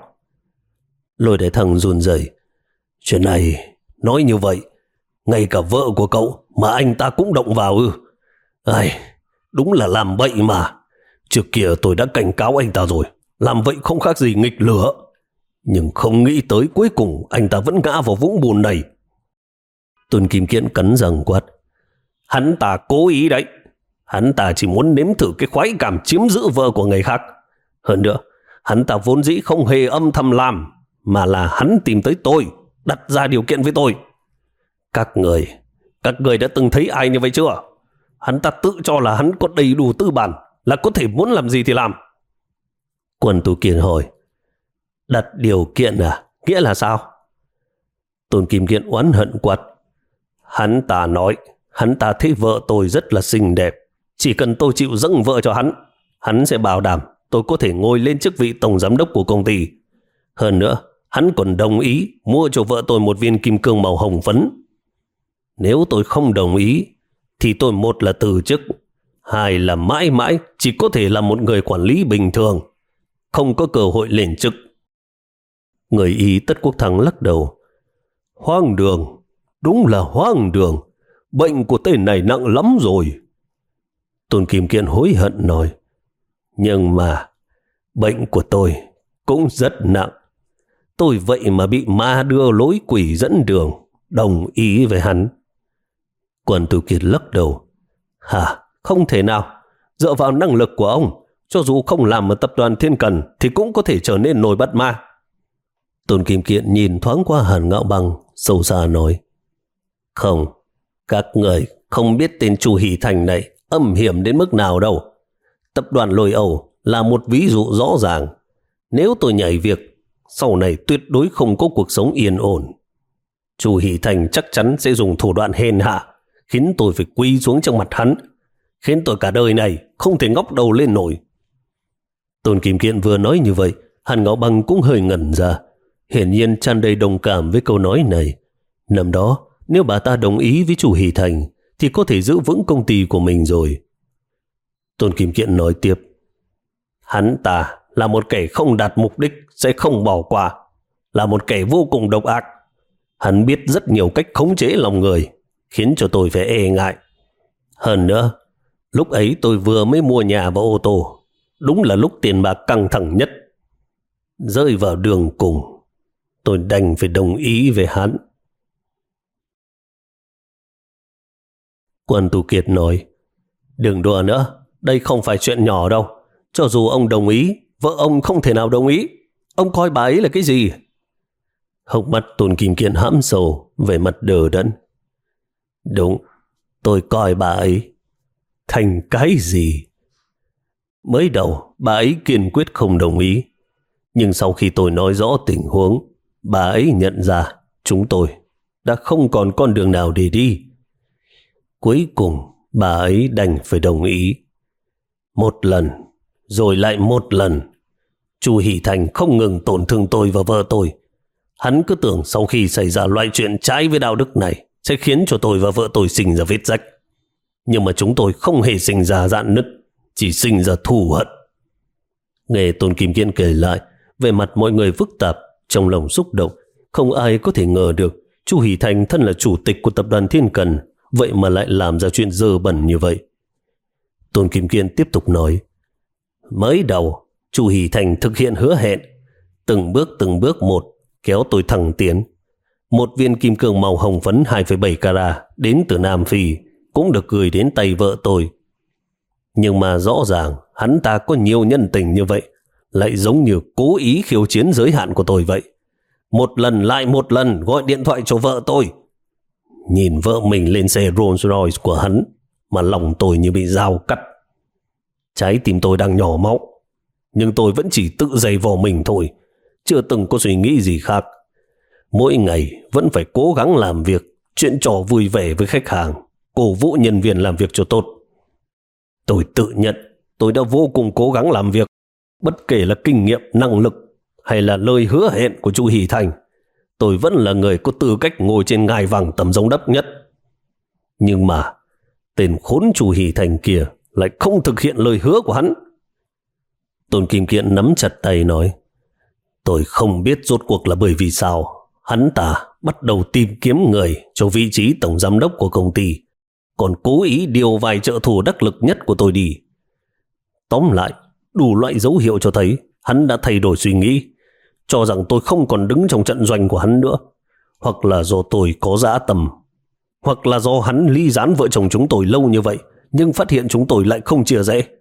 Lôi Đại Thăng run rẩy. Chuyện này, nói như vậy, ngay cả vợ của cậu mà anh ta cũng động vào ư? Ai, đúng là làm bậy mà. Trước kia tôi đã cảnh cáo anh ta rồi, làm vậy không khác gì nghịch lửa. Nhưng không nghĩ tới cuối cùng anh ta vẫn ngã vào vũng bùn này. Tôn Kim Kiện cắn răng quát. Hắn ta cố ý đấy. Hắn ta chỉ muốn nếm thử cái khoái cảm chiếm giữ vợ của người khác. Hơn nữa, hắn ta vốn dĩ không hề âm thầm làm, mà là hắn tìm tới tôi, đặt ra điều kiện với tôi. Các người, các người đã từng thấy ai như vậy chưa? Hắn ta tự cho là hắn có đầy đủ tư bản, là có thể muốn làm gì thì làm. Quân Tú Kiện hỏi. Đặt điều kiện à? Nghĩa là sao? Tôn Kim Kiện oán hận quát. Hắn ta nói, hắn ta thấy vợ tôi rất là xinh đẹp. Chỉ cần tôi chịu dâng vợ cho hắn, hắn sẽ bảo đảm tôi có thể ngồi lên chức vị tổng giám đốc của công ty. Hơn nữa, hắn còn đồng ý mua cho vợ tôi một viên kim cương màu hồng phấn. Nếu tôi không đồng ý, thì tôi một là từ chức, hai là mãi mãi chỉ có thể là một người quản lý bình thường, không có cơ hội lên chức. Người Y Tất Quốc Thắng lắc đầu. Hoang đường, đúng là hoang đường. Bệnh của tên này nặng lắm rồi. Tôn Kim Kiện hối hận nói. Nhưng mà bệnh của tôi cũng rất nặng. Tôi vậy mà bị ma đưa lối quỷ dẫn đường, đồng ý với hắn. Quân Tú Kiệt lắc đầu. Hả? Không thể nào. Dựa vào năng lực của ông, cho dù không làm ở tập đoàn Thiên Cần thì cũng có thể trở nên nổi bật ma. Tôn Kim Kiện nhìn thoáng qua Hàn Ngạo Bằng, sâu xa nói. Không, các người không biết tên Chu Hỷ Thành này âm hiểm đến mức nào đâu. Tập đoàn Lôi Âu là một ví dụ rõ ràng. Nếu tôi nhảy việc, sau này tuyệt đối không có cuộc sống yên ổn. Chu Hỷ Thành chắc chắn sẽ dùng thủ đoạn hèn hạ, khiến tôi phải quỳ xuống trong mặt hắn, khiến tôi cả đời này không thể ngóc đầu lên nổi. Tôn Kim Kiện vừa nói như vậy, Hàn Ngạo Bằng cũng hơi ngẩn ra, hiển nhiên tràn đầy đồng cảm với câu nói này. Năm đó, nếu bà ta đồng ý với Chu Hỷ Thành, thì có thể giữ vững công ty của mình rồi. Tôn Kim Kiện nói tiếp. Hắn ta là một kẻ không đạt mục đích sẽ không bỏ qua, là một kẻ vô cùng độc ác. Hắn biết rất nhiều cách khống chế lòng người, khiến cho tôi phải e ngại. Hơn nữa, lúc ấy tôi vừa mới mua nhà và ô tô, đúng là lúc tiền bạc căng thẳng nhất. Rơi vào đường cùng, tôi đành phải đồng ý với hắn. Quân Tu Kiệt nói, đừng đùa nữa, đây không phải chuyện nhỏ đâu. Cho dù ông đồng ý, vợ ông không thể nào đồng ý. Ông coi bà ấy là cái gì? Hốc mắt Tôn Kim Kiện hãm sầu, về mặt đờ đẫn. Đúng, tôi coi bà ấy thành cái gì? Mới đầu, bà ấy kiên quyết không đồng ý. Nhưng sau khi tôi nói rõ tình huống, bà ấy nhận ra chúng tôi đã không còn con đường nào để đi. Cuối cùng, bà ấy đành phải đồng ý. Một lần, rồi lại một lần, Chu Hỷ Thành không ngừng tổn thương tôi và vợ tôi. Hắn cứ tưởng sau khi xảy ra loại chuyện trái với đạo đức này sẽ khiến cho tôi và vợ tôi sinh ra vết rách. Nhưng mà chúng tôi không hề sinh ra rạn nứt, chỉ sinh ra thù hận. Nghe Tôn Kim Kiện kể lại, về mặt mọi người phức tạp, trong lòng xúc động. Không ai có thể ngờ được Chu Hỷ Thành thân là chủ tịch của tập đoàn Thiên Cần, vậy mà lại làm ra chuyện dơ bẩn như vậy. Tôn Kim Kiện tiếp tục nói, mới đầu Chu Hỷ Thành thực hiện hứa hẹn, từng bước từng bước một kéo tôi thẳng tiến. Một viên kim cương màu hồng phấn hai phẩy bảy carat đến từ Nam Phi cũng được gửi đến tay vợ tôi. Nhưng mà rõ ràng hắn ta có nhiều nhân tình như vậy, lại giống như cố ý khiêu chiến giới hạn của tôi vậy. Một lần lại một lần gọi điện thoại cho vợ tôi. Nhìn vợ mình lên xe Rolls Royce của hắn mà lòng tôi như bị dao cắt. Trái tim tôi đang nhỏ máu, nhưng tôi vẫn chỉ tự giày vò mình thôi, chưa từng có suy nghĩ gì khác. Mỗi ngày vẫn phải cố gắng làm việc, chuyện trò vui vẻ với khách hàng, cổ vũ nhân viên làm việc cho tốt. Tôi tự nhận tôi đã vô cùng cố gắng làm việc, bất kể là kinh nghiệm, năng lực hay là lời hứa hẹn của Chu Hỷ Thành, tôi vẫn là người có tư cách ngồi trên ngai vàng tầm giám đốc nhất. Nhưng mà tên khốn Chu Hỷ Thành kia lại không thực hiện lời hứa của hắn. Tôn Kim Kiện nắm chặt tay nói, tôi không biết rốt cuộc là bởi vì sao hắn ta bắt đầu tìm kiếm người cho vị trí tổng giám đốc của công ty, còn cố ý điều vài trợ thủ đắc lực nhất của tôi đi. Tóm lại, đủ loại dấu hiệu cho thấy hắn đã thay đổi suy nghĩ, cho rằng tôi không còn đứng trong trận doanh của hắn nữa. Hoặc là do tôi có dã tâm, hoặc là do hắn ly gián vợ chồng chúng tôi lâu như vậy, nhưng phát hiện chúng tôi lại không chia rẽ.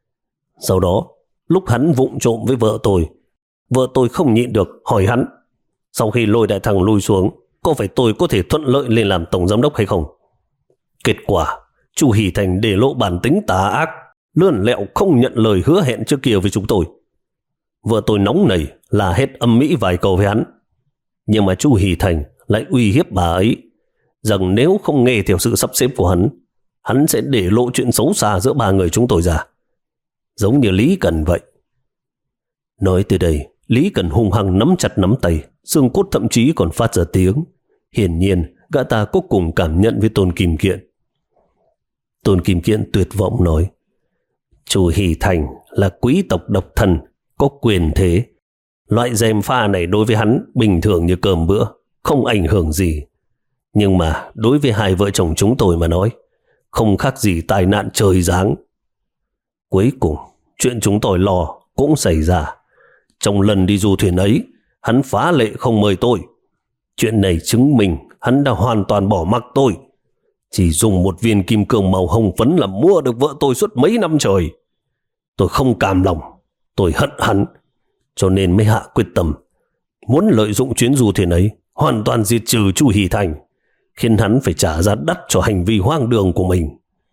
Sau đó, lúc hắn vụng trộm với vợ tôi, vợ tôi không nhịn được hỏi hắn, sau khi lôi đại thằng lui xuống, có phải tôi có thể thuận lợi lên làm tổng giám đốc hay không? Kết quả, Chu Hỷ Thành để lộ bản tính tà ác, lươn lẹo không nhận lời hứa hẹn trước kia với chúng tôi. Vợ tôi nóng nảy là hết âm mỹ vài câu với hắn, nhưng mà Chu Hỷ Thành lại uy hiếp bà ấy rằng nếu không nghe theo sự sắp xếp của hắn, hắn sẽ để lộ chuyện xấu xa giữa ba người chúng tôi ra, giống như Lý Cần vậy. Nói từ đây, Lý Cần hung hăng nắm chặt nắm tay, xương cốt thậm chí còn phát ra tiếng. Hiển nhiên, gã ta có cùng cảm nhận với Tôn Kim Kiện. Tôn Kim Kiện tuyệt vọng nói, Chu Hỷ Thành là quý tộc độc thân, có quyền thế. Loại gièm pha này đối với hắn bình thường như cơm bữa, không ảnh hưởng gì. Nhưng mà đối với hai vợ chồng chúng tôi mà nói, không khác gì tai nạn trời giáng. Cuối cùng, chuyện chúng tôi lo cũng xảy ra. Trong lần đi du thuyền ấy, hắn phá lệ không mời tôi. Chuyện này chứng minh hắn đã hoàn toàn bỏ mặc tôi. Chỉ dùng một viên kim cương màu hồng phấn là mua được vợ tôi suốt mấy năm trời. Tôi không cam lòng, tôi hận hắn, cho nên mới hạ quyết tâm muốn lợi dụng chuyến du thuyền ấy hoàn toàn diệt trừ Chu Hỷ Thành, khiến hắn phải trả giá đắt cho hành vi hoang đường của mình.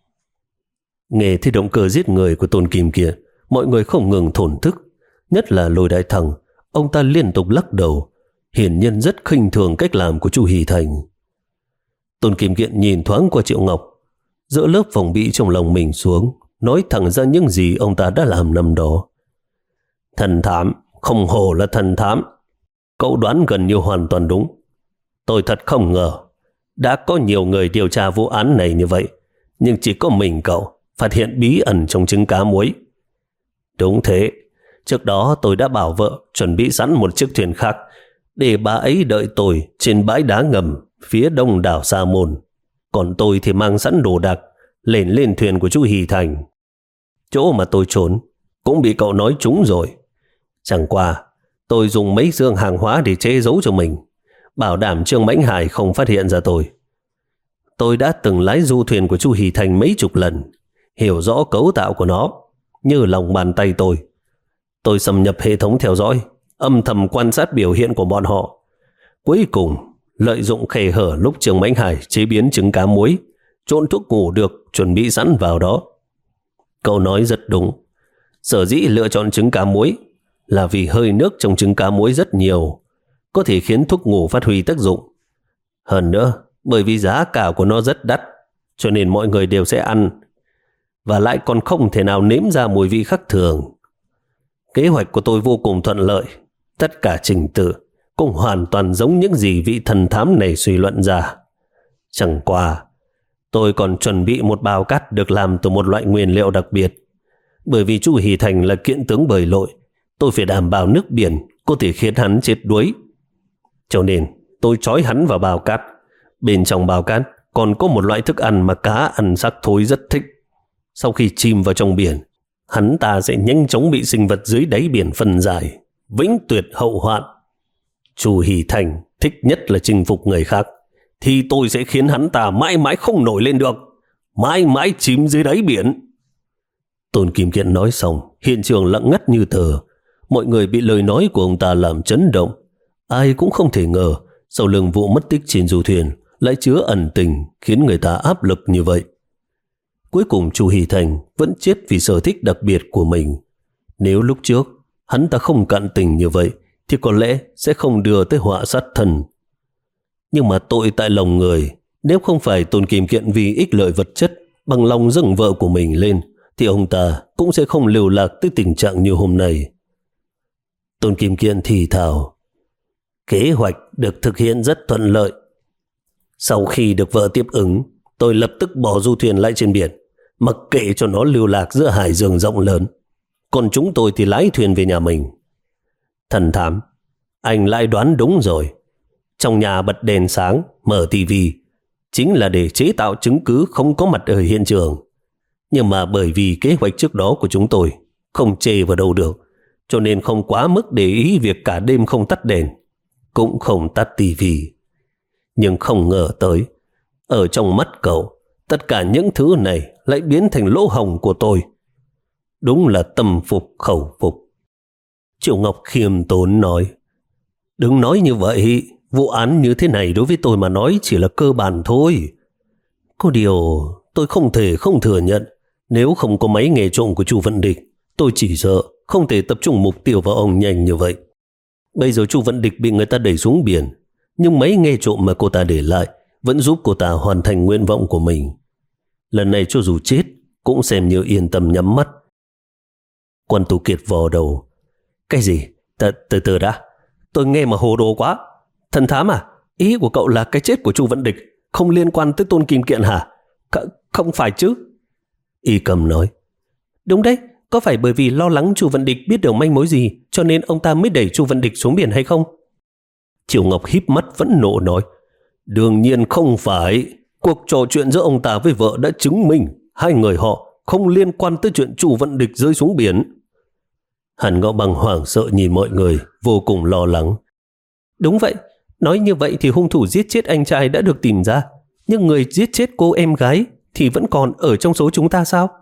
Nghe thấy động cơ giết người của Tôn Kim Kiện, mọi người không ngừng thổn thức, nhất là Lôi Đại Thằng. Ông ta liên tục lắc đầu, hiển nhiên rất khinh thường cách làm của Chu Hỷ Thành. Tôn Kim Kiện nhìn thoáng qua Triệu Ngọc, dỡ lớp phòng bị trong lòng mình xuống, nói thẳng ra những gì ông ta đã làm năm đó. Thần thám, không hổ là thần thám. Cậu đoán gần như hoàn toàn đúng. Tôi thật không ngờ đã có nhiều người điều tra vụ án này như vậy, nhưng chỉ có mình cậu phát hiện bí ẩn trong trứng cá muối. Đúng thế, trước đó tôi đã bảo vợ chuẩn bị sẵn một chiếc thuyền khác để bà ấy đợi tôi trên bãi đá ngầm phía đông đảo Sa Môn. Còn tôi thì mang sẵn đồ đạc lên lên thuyền của Chu Hỷ Thành. Chỗ mà tôi trốn cũng bị cậu nói trúng rồi. Chẳng qua Tôi dùng mấy dương hàng hóa để che giấu cho mình, bảo đảm Trương Mãnh Hải không phát hiện ra tôi. Tôi đã từng lái du thuyền của Chu Hỷ Thành mấy chục lần, hiểu rõ cấu tạo của nó như lòng bàn tay tôi. Tôi xâm nhập hệ thống theo dõi, âm thầm quan sát biểu hiện của bọn họ. Cuối cùng, lợi dụng khe hở lúc Trương Mãnh Hải chế biến trứng cá muối, trộn thuốc ngủ được chuẩn bị sẵn vào đó. Cậu nói rất đúng. Sở dĩ lựa chọn trứng cá muối là vì hơi nước trong trứng cá muối rất nhiều, có thể khiến thuốc ngủ phát huy tác dụng. Hơn nữa, bởi vì giá cả của nó rất đắt, cho nên mọi người đều sẽ ăn, và lại còn không thể nào nếm ra mùi vị khác thường. Kế hoạch của tôi vô cùng thuận lợi. Tất cả trình tự cũng hoàn toàn giống những gì vị thần thám này suy luận ra. Chẳng qua, tôi còn chuẩn bị một bao cát được làm từ một loại nguyên liệu đặc biệt. Bởi vì Chu Hỷ Thành là kiện tướng bơi lội, tôi phải đảm bảo nước biển có thể khiến hắn chết đuối. Cho nên tôi trói hắn vào bao cát. Bên trong bao cát còn có một loại thức ăn mà cá ăn xác thối rất thích. Sau khi chìm vào trong biển, hắn ta sẽ nhanh chóng bị sinh vật dưới đáy biển phân giải, vĩnh tuyệt hậu hoạn. Chu Hỷ Thành thích nhất là chinh phục người khác, thì tôi sẽ khiến hắn ta mãi mãi không nổi lên được, mãi mãi chìm dưới đáy biển. Tôn Kim Kiện nói xong, hiện trường lặng ngắt như tờ. Mọi người bị lời nói của ông ta làm chấn động. Ai cũng không thể ngờ sau lưng vụ mất tích trên du thuyền lại chứa ẩn tình khiến người ta áp lực như vậy. Cuối cùng Chu Hỷ Thành vẫn chết vì sở thích đặc biệt của mình. Nếu lúc trước hắn ta không cạn tình như vậy thì có lẽ sẽ không đưa tới họa sát thân. Nhưng mà tội tại lòng người, nếu không phải Tôn Kim Kiện vì ích lợi vật chất bằng lòng dâng vợ của mình lên, thì ông ta cũng sẽ không lưu lạc tới tình trạng như hôm nay. Tôn Kim Kiện thì thào: kế hoạch được thực hiện rất thuận lợi. Sau khi được vợ tiếp ứng, tôi lập tức bỏ du thuyền lại trên biển, mặc kệ cho nó lưu lạc giữa hải dương rộng lớn. Còn chúng tôi thì lái thuyền về nhà mình. Thần thám, anh lại đoán đúng rồi. Trong nhà bật đèn sáng, mở tivi chính là để chế tạo chứng cứ không có mặt ở hiện trường. Nhưng mà bởi vì kế hoạch trước đó của chúng tôi không chê vào đâu được, cho nên không quá mức để ý việc cả đêm không tắt đèn, cũng không tắt tivi. Nhưng không ngờ tới, ở trong mắt cậu, tất cả những thứ này lại biến thành lỗ hổng của tôi. Đúng là tâm phục khẩu phục. Triệu Ngọc khiêm tốn nói: đừng nói như vậy, vụ án như thế này đối với tôi mà nói chỉ là cơ bản thôi. Có điều tôi không thể không thừa nhận, nếu không có máy nghe trộm của Chu Vận Địch, tôi chỉ sợ không thể tập trung mục tiêu vào ông nhanh như vậy. Bây giờ Chu Vận Địch bị người ta đẩy xuống biển, nhưng máy nghe trộm mà cô ta để lại vẫn giúp cô ta hoàn thành nguyện vọng của mình. Lần này cho dù chết cũng xem như yên tâm nhắm mắt. Quan Tú Kiệt vò đầu: cái gì? Từ từ từ đã, tôi nghe mà hồ đồ quá. Thần thám à, ý của cậu là cái chết của Chu Vận Địch không liên quan tới Tôn Kim Kiện hả? C- không phải chứ? Y Cầm nói: đúng đấy, có phải bởi vì lo lắng Chu Vận Địch biết được manh mối gì cho nên ông ta mới đẩy Chu Vận Địch xuống biển hay không? Triệu Ngọc híp mắt vẫn nộ nói: đương nhiên không phải. Cuộc trò chuyện giữa ông ta với vợ đã chứng minh hai người họ không liên quan tới chuyện Chu Vận Địch rơi xuống biển. Hàn Ngọ Bằng hoảng sợ nhìn mọi người, vô cùng lo lắng. Đúng vậy, nói như vậy thì hung thủ giết chết anh trai đã được tìm ra, nhưng người giết chết cô em gái thì vẫn còn ở trong số chúng ta sao?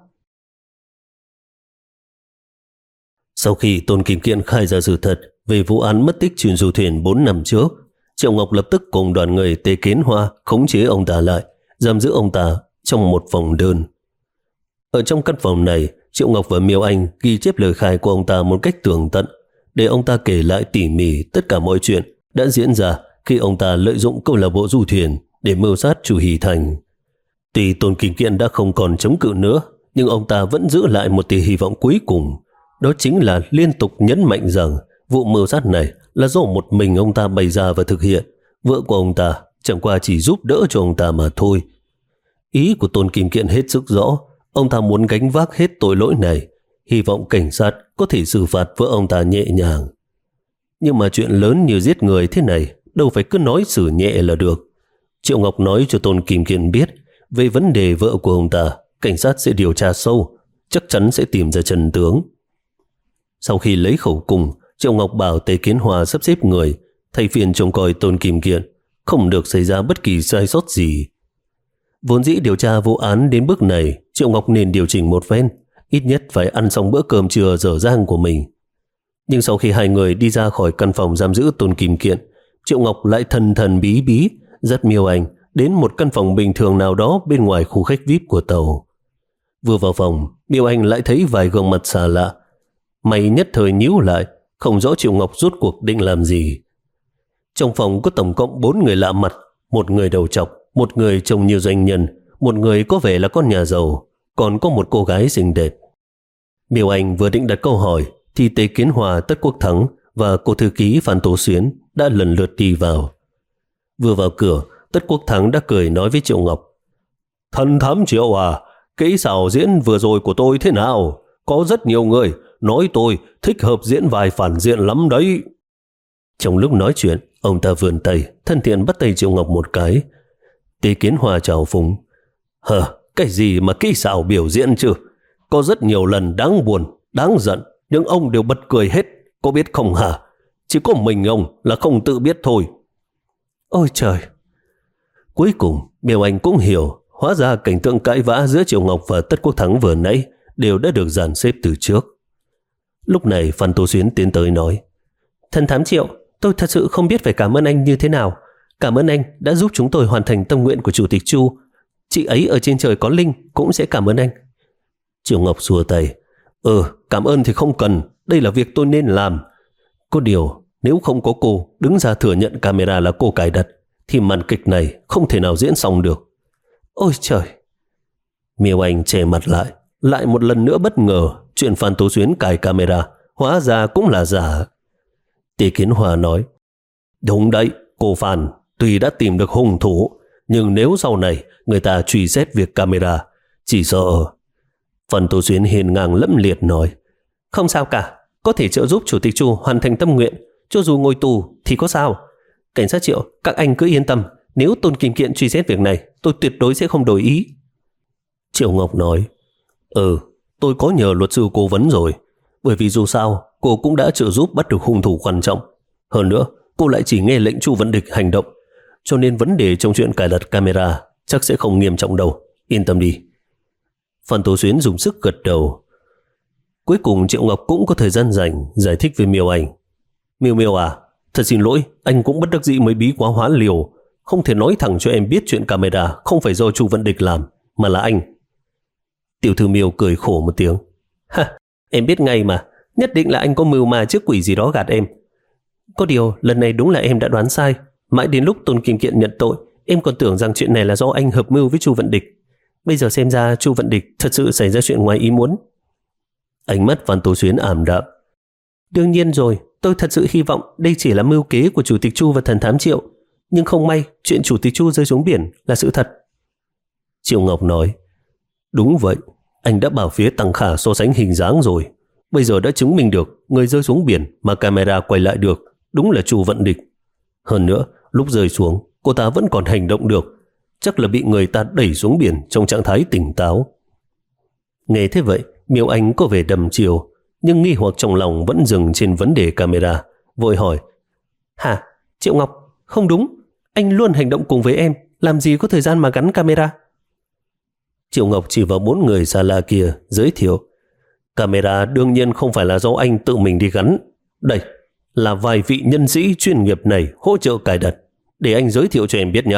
Sau khi Tôn Kim Kiện khai ra sự thật về vụ án mất tích trên du thuyền bốn năm trước, Triệu Ngọc lập tức cùng đoàn người Tề Kiến Hoa khống chế ông ta lại, giam giữ ông ta trong một phòng đơn. Ở trong căn phòng này, Triệu Ngọc và Miêu Anh ghi chép lời khai của ông ta một cách tường tận, để ông ta kể lại tỉ mỉ tất cả mọi chuyện đã diễn ra khi ông ta lợi dụng câu lạc bộ du thuyền để mưu sát Chu Hỷ Thành. Tuy Tôn Kim Kiện đã không còn chống cự nữa, nhưng ông ta vẫn giữ lại một tia hy vọng cuối cùng. Đó chính là liên tục nhấn mạnh rằng vụ mưu sát này là do một mình ông ta bày ra và thực hiện. Vợ của ông ta chẳng qua chỉ giúp đỡ cho ông ta mà thôi. Ý của Tôn Kim Kiện hết sức rõ. Ông ta muốn gánh vác hết tội lỗi này, hy vọng cảnh sát có thể xử phạt vợ ông ta nhẹ nhàng. Nhưng mà chuyện lớn như giết người thế này đâu phải cứ nói xử nhẹ là được. Triệu Ngọc nói cho Tôn Kim Kiện biết về vấn đề vợ của ông ta, cảnh sát sẽ điều tra sâu, chắc chắn sẽ tìm ra chân tướng. Sau khi lấy khẩu cung, Triệu Ngọc bảo Tề Kiến Hòa sắp xếp người thay phiên trông coi Tôn Kim Kiện, không được xảy ra bất kỳ sai sót gì. Vốn dĩ điều tra vụ án đến bước này, Triệu Ngọc nên điều chỉnh một phen, ít nhất phải ăn xong bữa cơm trưa dở dang của mình. Nhưng sau khi hai người đi ra khỏi căn phòng giam giữ Tôn Kim Kiện, Triệu Ngọc lại thần thần bí bí dắt Miêu Anh đến một căn phòng bình thường nào đó bên ngoài khu khách vi ai pi của tàu. Vừa vào phòng, Miêu Anh lại thấy vài gương mặt xa lạ. Mày nhất thời nhíu lại, không rõ Triệu Ngọc rốt cuộc định làm gì. Trong phòng có tổng cộng bốn người lạ mặt, một người đầu trọc, một người trông như doanh nhân, một người có vẻ là con nhà giàu, còn có một cô gái xinh đẹp. Miêu Anh vừa định đặt câu hỏi thì Tề Kiến Hòa, Tất Quốc Thắng và cô thư ký Phan Tố Xuyến đã lần lượt đi vào. Vừa vào cửa, Tất Quốc Thắng đã cười nói với Triệu Ngọc: "Thần thám Triệu à, kỹ xảo diễn vừa rồi của tôi thế nào? Có rất nhiều người nói tôi thích hợp diễn vai phản diện lắm đấy." Trong lúc nói chuyện, ông ta vươn tay, thân thiện bắt tay Triệu Ngọc một cái. Tề Kiến Hòa chào phúng: "Hờ, cái gì mà kỹ xảo biểu diễn chứ? Có rất nhiều lần đáng buồn, đáng giận, nhưng ông đều bật cười hết, có biết không hả? Chỉ có mình ông là không tự biết thôi." Ôi trời! Cuối cùng, Miêu Anh cũng hiểu, hóa ra cảnh tượng cãi vã giữa Triệu Ngọc và Tất Quốc Thắng vừa nãy đều đã được dàn xếp từ trước. Lúc này Phan Tố Xuyến tiến tới nói: "Thần thám Triệu, tôi thật sự không biết phải cảm ơn anh như thế nào. Cảm ơn anh đã giúp chúng tôi hoàn thành tâm nguyện của Chủ tịch Chu. Chị ấy ở trên trời có linh cũng sẽ cảm ơn anh." Triệu Ngọc xua tay: "Ừ, cảm ơn thì không cần, đây là việc tôi nên làm. Có điều, nếu không có cô đứng ra thừa nhận camera là cô cài đặt, thì màn kịch này không thể nào diễn xong được." Ôi trời! Miêu Anh che mặt lại, lại một lần nữa bất ngờ chuyện Phan Tố Xuyến cài camera hóa ra cũng là giả. Tề Kiến Hòa nói: "Đúng đấy, cô Phan, tuy đã tìm được hung thủ, nhưng nếu sau này người ta truy xét việc camera, chỉ sợ..." Phan Tố Xuyến hiền ngang lẫm liệt nói: "Không sao cả, có thể trợ giúp Chủ tịch Chu hoàn thành tâm nguyện, cho dù ngồi tù thì có sao. Cảnh sát Triệu, các anh cứ yên tâm, nếu Tôn Kim Kiện truy xét việc này, tôi tuyệt đối sẽ không đổi ý." Triệu Ngọc nói: "Ừ, tôi có nhờ luật sư cố vấn rồi, bởi vì dù sao cô cũng đã trợ giúp bắt được hung thủ quan trọng. Hơn nữa, cô lại chỉ nghe lệnh Chu Vận Địch hành động, cho nên vấn đề trong chuyện cài đặt camera chắc sẽ không nghiêm trọng đâu, yên tâm đi." Phan Tố Xuyến dùng sức gật đầu. Cuối cùng Triệu Ngọc cũng có thời gian rảnh giải thích với Miêu Anh: "Miêu Miêu à, thật xin lỗi, anh cũng bất đắc dĩ mới bí quá hóa liều, không thể nói thẳng cho em biết chuyện camera không phải do Chu Vận Địch làm, mà là anh." Tiểu thư Miêu cười khổ một tiếng: "Ha, em biết ngay mà, nhất định là anh có mưu mà trước quỷ gì đó gạt em. Có điều lần này đúng là em đã đoán sai, mãi đến lúc Tôn Kim Kiện nhận tội, em còn tưởng rằng chuyện này là do anh hợp mưu với Chu Vận Địch. Bây giờ xem ra Chu Vận Địch thật sự xảy ra chuyện ngoài ý muốn." Ánh mắt Phan Tố Xuyến ảm đạm: "Đương nhiên rồi, tôi thật sự hy vọng đây chỉ là mưu kế của Chủ tịch Chu và thần thám Triệu, nhưng không may chuyện Chủ tịch Chu rơi xuống biển là sự thật." Triệu Ngọc nói: "Đúng vậy, anh đã bảo phía Tăng Khả so sánh hình dáng rồi, bây giờ đã chứng minh được người rơi xuống biển mà camera quay lại được đúng là Chu Vận Địch. Hơn nữa, lúc rơi xuống, cô ta vẫn còn hành động được, chắc là bị người ta đẩy xuống biển trong trạng thái tỉnh táo." Nghe thế vậy, Miêu Anh có vẻ đầm chiều, nhưng nghi hoặc trong lòng vẫn dừng trên vấn đề camera, vội hỏi: "Hả, Triệu Ngọc, không đúng, anh luôn hành động cùng với em, làm gì có thời gian mà gắn camera?" Triệu Ngọc chỉ vào bốn người xa lạ kia giới thiệu: "Camera đương nhiên không phải là do anh tự mình đi gắn, đây là vài vị nhân sĩ chuyên nghiệp này hỗ trợ cài đặt, để anh giới thiệu cho em biết nhé."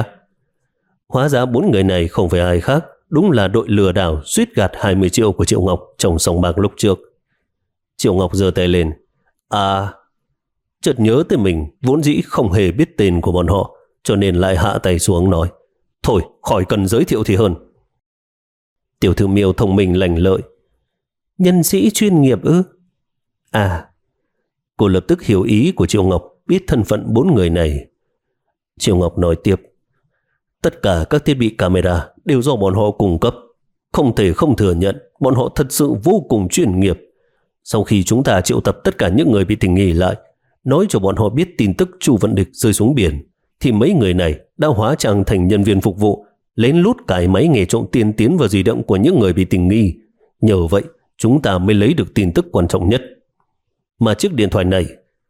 Hóa ra bốn người này không phải ai khác, đúng là đội lừa đảo suýt gạt hai mươi triệu của Triệu Ngọc trong sòng bạc lúc trước. Triệu Ngọc giơ tay lên: "À..." Chợt nhớ tới mình vốn dĩ không hề biết tên của bọn họ, cho nên lại hạ tay xuống nói: "Thôi, khỏi cần giới thiệu thì hơn." Tiểu thư Miêu thông minh lành lợi: "Nhân sĩ chuyên nghiệp ư?" À, cô lập tức hiểu ý của Triệu Ngọc, biết thân phận bốn người này. Triệu Ngọc nói tiếp: "Tất cả các thiết bị camera đều do bọn họ cung cấp, không thể không thừa nhận bọn họ thật sự vô cùng chuyên nghiệp. Sau khi chúng ta triệu tập tất cả những người bị tình nghi lại, nói cho bọn họ biết tin tức Chu Vận Địch rơi xuống biển, thì mấy người này đã hóa trang thành nhân viên phục vụ, lén lút cài máy nghe trộm tiên tiến vào di động của những người bị tình nghi. Nhờ vậy, chúng ta mới lấy được tin tức quan trọng nhất. Mà chiếc điện thoại này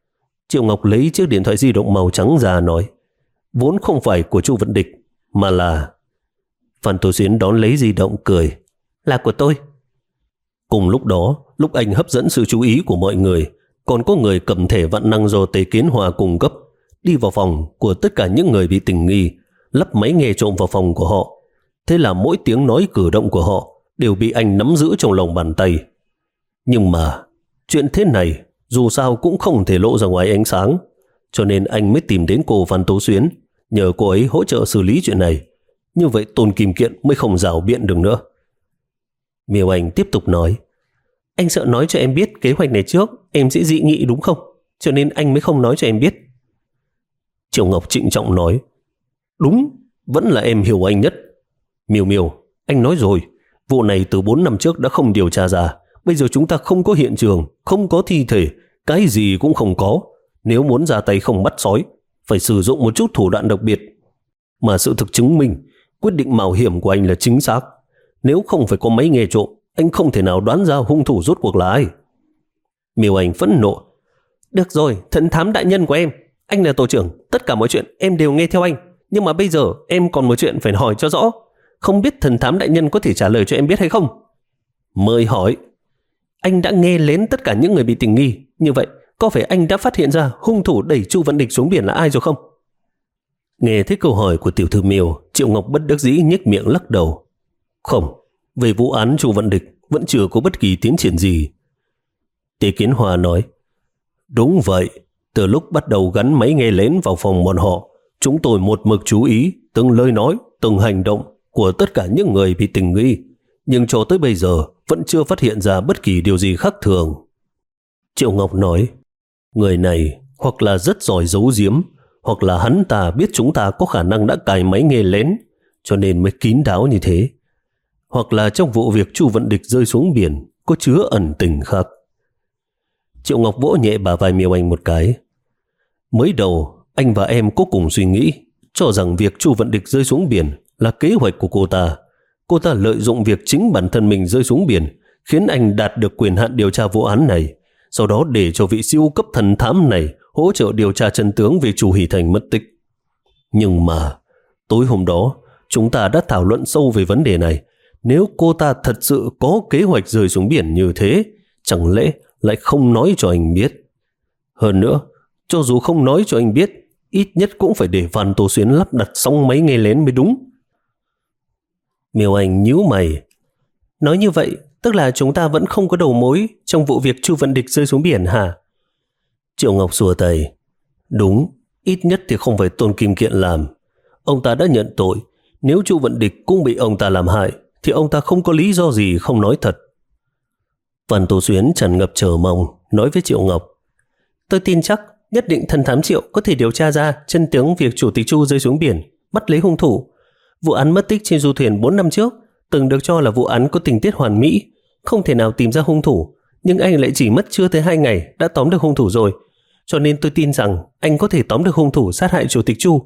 Triệu Ngọc lấy chiếc điện thoại di động màu trắng ra nói, vốn không phải của Chu Vận Địch, mà là... Phan Tố Xuyến đón lấy di động cười, là của tôi. Cùng lúc đó, lúc anh hấp dẫn sự chú ý của mọi người, còn có người cầm thẻ vạn năng do Tề Kiến Hòa cung cấp, đi vào phòng của tất cả những người bị tình nghi, lắp máy nghe trộm vào phòng của họ. Thế là mỗi tiếng nói cử động của họ đều bị anh nắm giữ trong lòng bàn tay. Nhưng mà chuyện thế này dù sao cũng không thể lộ ra ngoài ánh sáng, cho nên anh mới tìm đến cô Phan Tố Xuyến, nhờ cô ấy hỗ trợ xử lý chuyện này. Như vậy Tôn Kim Kiện mới không rảo biện được nữa. Miêu Anh tiếp tục nói, anh sợ nói cho em biết kế hoạch này trước, em sẽ dị nghị đúng không? Cho nên anh mới không nói cho em biết. Triệu Ngọc trịnh trọng nói, đúng, vẫn là em hiểu anh nhất. Miêu Miêu, anh nói rồi, vụ này từ bốn năm trước đã không điều tra ra. Bây giờ chúng ta không có hiện trường, không có thi thể, cái gì cũng không có. Nếu muốn ra tay không bắt sói, phải sử dụng một chút thủ đoạn đặc biệt. Mà sự thực chứng minh, quyết định mạo hiểm của anh là chính xác. Nếu không phải có máy nghe trộm, anh không thể nào đoán ra hung thủ rốt cuộc là ai. Miêu Anh phẫn nộ, được rồi, thần thám đại nhân của em, anh là tổ trưởng, tất cả mọi chuyện em đều nghe theo anh. Nhưng mà bây giờ em còn một chuyện phải hỏi cho rõ. Không biết thần thám đại nhân có thể trả lời cho em biết hay không? Mời hỏi. Anh đã nghe lén tất cả những người bị tình nghi. Như vậy, có phải anh đã phát hiện ra hung thủ đẩy Chu Vận Địch xuống biển là ai rồi không? Nghe thấy câu hỏi của tiểu thư Miêu, Triệu Ngọc bất đắc dĩ nhếch miệng lắc đầu. Không, về vụ án Chu Vận Địch vẫn chưa có bất kỳ tiến triển gì. Tề Kiến Hòa nói, đúng vậy, từ lúc bắt đầu gắn máy nghe lén vào phòng bọn họ, chúng tôi một mực chú ý từng lời nói, từng hành động của tất cả những người bị tình nghi, nhưng cho tới bây giờ vẫn chưa phát hiện ra bất kỳ điều gì khác thường. Triệu Ngọc nói, người này hoặc là rất giỏi giấu giếm, hoặc là hắn ta biết chúng ta có khả năng đã cài máy nghe lén, cho nên mới kín đáo như thế. Hoặc là trong vụ việc Chu Vận Địch rơi xuống biển có chứa ẩn tình khác. Triệu Ngọc vỗ nhẹ bả vai Miêu Anh một cái. Mới đầu, anh và em có cùng suy nghĩ, cho rằng việc Chu Vận Địch rơi xuống biển là kế hoạch của cô ta. Cô ta lợi dụng việc chính bản thân mình rơi xuống biển, khiến anh đạt được quyền hạn điều tra vụ án này, sau đó để cho vị siêu cấp thần thám này hỗ trợ điều tra chân tướng về Chu Hỷ Thành mất tích. Nhưng mà, tối hôm đó, chúng ta đã thảo luận sâu về vấn đề này. Nếu cô ta thật sự có kế hoạch rơi xuống biển như thế, chẳng lẽ lại không nói cho anh biết? Hơn nữa, cho dù không nói cho anh biết, ít nhất cũng phải để Phan Tố Xuyến lắp đặt xong máy nghe lén mới đúng. Miêu Anh nhíu mày. Nói như vậy, tức là chúng ta vẫn không có đầu mối trong vụ việc Chu Vận Địch rơi xuống biển hả? Triệu Ngọc xua tay. Đúng, ít nhất thì không phải Tôn Kim Kiện làm. Ông ta đã nhận tội. Nếu Chu Vận Địch cũng bị ông ta làm hại, thì ông ta không có lý do gì không nói thật. Phan Tố Xuyến tràn ngập chờ mong, nói với Triệu Ngọc. Tôi tin chắc, nhất định thần thám Triệu có thể điều tra ra chân tướng việc Chủ tịch Chu rơi xuống biển, bắt lấy hung thủ. Vụ án mất tích trên du thuyền bốn năm trước từng được cho là vụ án có tình tiết hoàn mỹ, không thể nào tìm ra hung thủ, nhưng anh lại chỉ mất chưa tới hai ngày đã tóm được hung thủ rồi. Cho nên tôi tin rằng anh có thể tóm được hung thủ sát hại Chủ tịch Chu.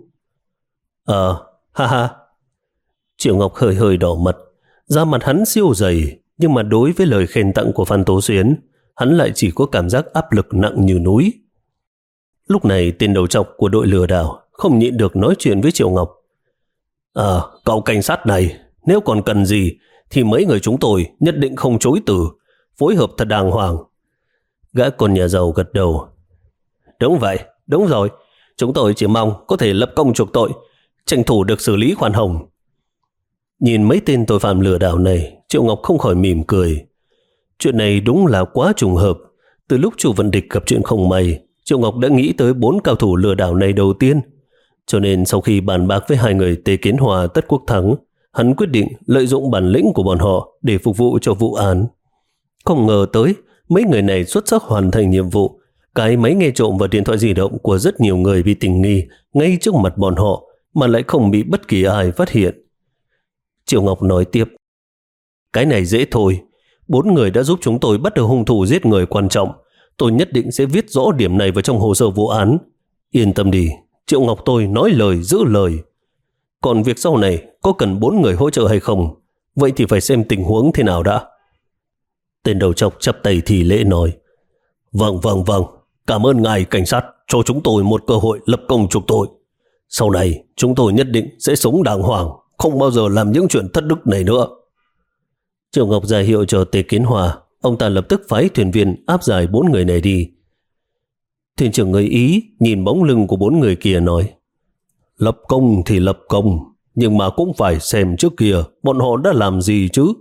Ờ, ha ha. Triệu Ngọc hơi hơi đỏ mặt, da mặt hắn siêu dày, nhưng mà đối với lời khen tặng của Phan Tố Xuyến, hắn lại chỉ có cảm giác áp lực nặng như núi. Lúc này tên đầu trọc của đội lừa đảo không nhịn được nói chuyện với Triệu Ngọc. À, cậu cảnh sát này, nếu còn cần gì thì mấy người chúng tôi nhất định không chối từ, phối hợp thật đàng hoàng. Gã con nhà giàu gật đầu. Đúng vậy, đúng rồi, chúng tôi chỉ mong có thể lập công chuộc tội, tranh thủ được xử lý khoan hồng. Nhìn mấy tên tội phạm lừa đảo này, Triệu Ngọc không khỏi mỉm cười. Chuyện này đúng là quá trùng hợp. Từ lúc Chu Vận Địch gặp chuyện không may, Triệu Ngọc đã nghĩ tới bốn cao thủ lừa đảo này đầu tiên. Cho nên sau khi bàn bạc với hai người Tề Kiến Hòa, Tất Quốc Thắng, hắn quyết định lợi dụng bản lĩnh của bọn họ để phục vụ cho vụ án. Không ngờ tới, mấy người này xuất sắc hoàn thành nhiệm vụ, cái máy nghe trộm và điện thoại di động của rất nhiều người bị tình nghi ngay trước mặt bọn họ mà lại không bị bất kỳ ai phát hiện. Triệu Ngọc nói tiếp. Cái này dễ thôi. Bốn người đã giúp chúng tôi bắt được hung thủ giết người quan trọng. Tôi nhất định sẽ viết rõ điểm này vào trong hồ sơ vụ án. Yên tâm đi, Triệu Ngọc tôi nói lời giữ lời. Còn việc sau này có cần bốn người hỗ trợ hay không, vậy thì phải xem tình huống thế nào đã. Tên đầu trọc chắp tay thì lễ nói. Vâng vâng vâng, cảm ơn ngài cảnh sát, cho chúng tôi một cơ hội lập công chuộc tội. Sau này chúng tôi nhất định sẽ sống đàng hoàng, không bao giờ làm những chuyện thất đức này nữa. Triệu Ngọc ra hiệu cho Tề Kiến Hòa. Ông ta lập tức phái thuyền viên áp giải bốn người này đi. Thuyền trưởng người Ý nhìn bóng lưng của bốn người kia nói: lập công thì lập công, nhưng mà cũng phải xem trước kia bọn họ đã làm gì chứ.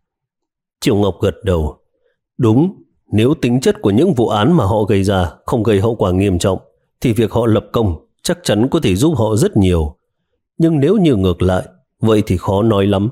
Triệu Ngọc gật đầu. Đúng, nếu tính chất của những vụ án mà họ gây ra không gây hậu quả nghiêm trọng, thì việc họ lập công chắc chắn có thể giúp họ rất nhiều. Nhưng nếu như ngược lại, vậy thì khó nói lắm.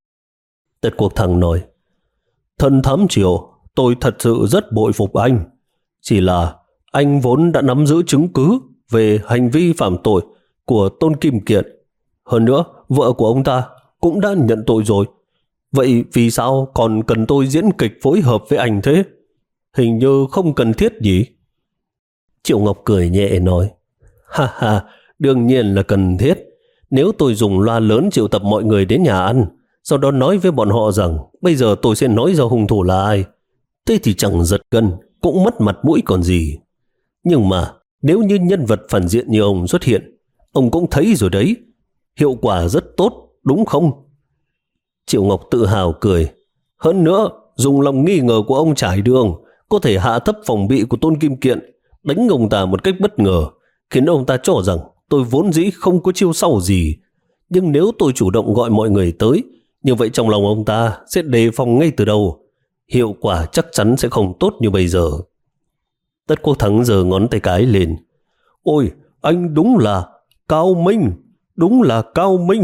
Tất Quốc Thắng nói: Thần Thám Triều, tôi thật sự rất bội phục anh. Chỉ là anh vốn đã nắm giữ chứng cứ về hành vi phạm tội của Tôn Kim Kiện. Hơn nữa, vợ của ông ta cũng đã nhận tội rồi. Vậy vì sao còn cần tôi diễn kịch phối hợp với anh thế? Hình như không cần thiết nhỉ? Triệu Ngọc cười nhẹ nói: Ha ha, đương nhiên là cần thiết. Nếu tôi dùng loa lớn triệu tập mọi người đến nhà ăn, sau đó nói với bọn họ rằng bây giờ tôi sẽ nói ra hung thủ là ai, thế thì chẳng giật gân, cũng mất mặt mũi còn gì. Nhưng mà nếu như nhân vật phản diện như ông xuất hiện, ông cũng thấy rồi đấy, hiệu quả rất tốt, đúng không? Triệu Ngọc tự hào cười. Hơn nữa, dùng lòng nghi ngờ của ông trải đường có thể hạ thấp phòng bị của Tôn Kim Kiện, đánh ông ta một cách bất ngờ, khiến ông ta cho rằng tôi vốn dĩ không có chiêu sau gì. Nhưng nếu tôi chủ động gọi mọi người tới, như vậy trong lòng ông ta sẽ đề phòng ngay từ đầu. Hiệu quả chắc chắn sẽ không tốt như bây giờ. Tất Quốc Thắng giơ ngón tay cái lên. Ôi, anh đúng là cao minh, đúng là cao minh.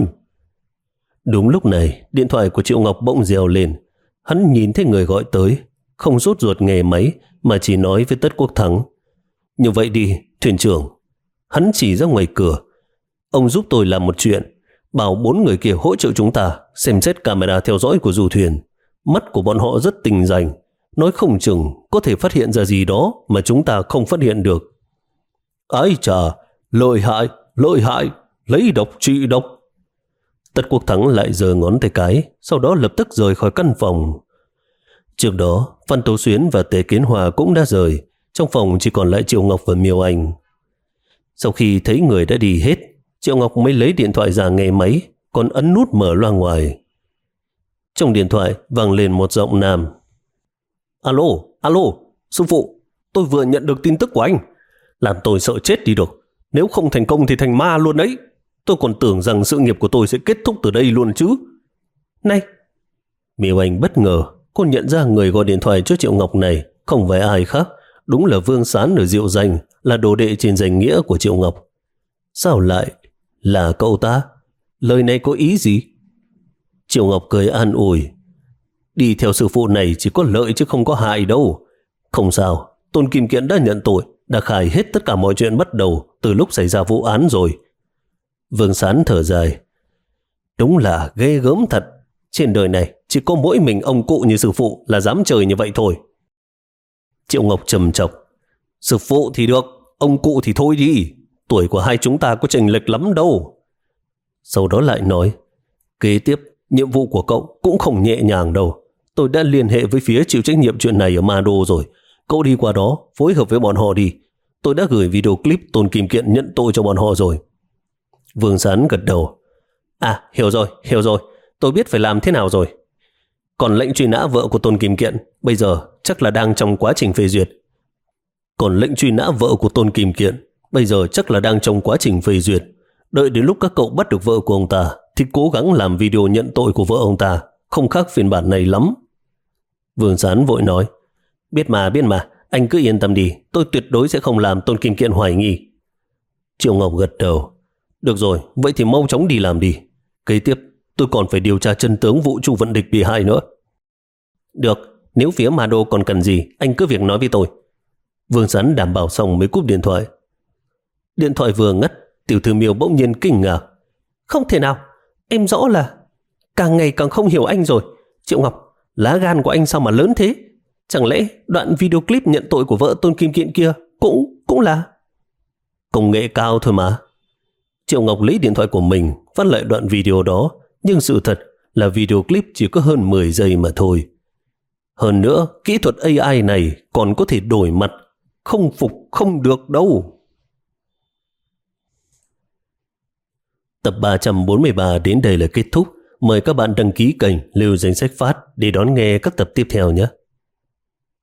Đúng lúc này, điện thoại của Triệu Ngọc bỗng reo lên. Hắn nhìn thấy người gọi tới, không sốt ruột nghe máy mà chỉ nói với Tất Quốc Thắng: Như vậy đi, thuyền trưởng. Hắn chỉ ra ngoài cửa. Ông giúp tôi làm một chuyện, bảo bốn người kia hỗ trợ chúng ta xem xét camera theo dõi của du thuyền. Mắt của bọn họ rất tinh ranh, nói không chừng có thể phát hiện ra gì đó mà chúng ta không phát hiện được. Ái chà, lợi hại, lợi hại, lấy độc trị độc. Tất Quốc Thắng lại giơ ngón tay cái, sau đó lập tức rời khỏi căn phòng. Trước đó, Phan Tố Xuyến và Tề Kiến Hòa cũng đã rời. Trong phòng chỉ còn lại Triệu Ngọc và Miêu Anh. Sau khi thấy người đã đi hết, Triệu Ngọc mới lấy điện thoại ra nghe máy, còn ấn nút mở loa ngoài. Trong điện thoại vang lên một giọng nam. Alo, alo, sư phụ, tôi vừa nhận được tin tức của anh. Làm tôi sợ chết đi được. Nếu không thành công thì thành ma luôn đấy. Tôi còn tưởng rằng sự nghiệp của tôi sẽ kết thúc từ đây luôn chứ. Này! Miêu Anh bất ngờ, cô nhận ra người gọi điện thoại cho Triệu Ngọc này không phải ai khác, đúng là Vương Sán ở Diệu Danh, là đồ đệ trên danh nghĩa của Triệu Ngọc. Sao lại là cậu ta? Lời này có ý gì? Triệu Ngọc cười an ủi. Đi theo sư phụ này chỉ có lợi chứ không có hại đâu. Không sao, Tôn Kim Kiện đã nhận tội, đã khai hết tất cả mọi chuyện bắt đầu từ lúc xảy ra vụ án rồi. Vương Sán thở dài. Đúng là ghê gớm thật. Trên đời này chỉ có mỗi mình ông cụ như sư phụ là dám chơi như vậy thôi. Triệu Ngọc trầm trọc. Sư phụ thì được, ông cụ thì thôi đi. Tuổi của hai chúng ta có chênh lệch lắm đâu. Sau đó lại nói. Kế tiếp, nhiệm vụ của cậu cũng không nhẹ nhàng đâu. Tôi đã liên hệ với phía chịu trách nhiệm chuyện này ở Ma Đô rồi. Cậu đi qua đó, phối hợp với bọn họ đi. Tôi đã gửi video clip Tôn Kim Kiện nhận tội cho bọn họ rồi. Vương Sán gật đầu. À, hiểu rồi, hiểu rồi. Tôi biết phải làm thế nào rồi. Còn lệnh truy nã vợ của Tôn Kim Kiện bây giờ chắc là đang trong quá trình phê duyệt. Còn lệnh truy nã vợ của Tôn Kim Kiện bây giờ chắc là đang trong quá trình phê duyệt. Đợi đến lúc các cậu bắt được vợ của ông ta thì cố gắng làm video nhận tội của vợ ông ta, không khác phiên bản này lắm. Vương Sán vội nói. Biết mà, biết mà, anh cứ yên tâm đi, tôi tuyệt đối sẽ không làm Tôn Kim Kiện hoài nghi. Triệu Ngọc gật đầu. Được rồi, vậy thì mau chóng đi làm đi. Kế tiếp, tôi còn phải điều tra chân tướng vụ Chu Vận Địch bị hại nữa. Được, nếu phía Ma Đô còn cần gì, anh cứ việc nói với tôi. Vương Sán đảm bảo xong mới cúp điện thoại. Điện thoại vừa ngắt, Tiểu Thư Miêu bỗng nhiên kinh ngạc. Không thể nào, em rõ là càng ngày càng không hiểu anh rồi. Triệu Ngọc, lá gan của anh sao mà lớn thế? Chẳng lẽ đoạn video clip nhận tội của vợ Tôn Kim Kiện kia cũng cũng là công nghệ cao thôi mà. Triệu Ngọc lấy điện thoại của mình phát lại đoạn video đó, nhưng sự thật là video clip chỉ có hơn mười giây mà thôi. Hơn nữa, kỹ thuật a i này còn có thể đổi mặt, không phục không được đâu. Tập ba trăm bốn mươi ba đến đây là kết thúc. Mời các bạn đăng ký kênh Lưu Danh Sách Phát để đón nghe các tập tiếp theo nhé.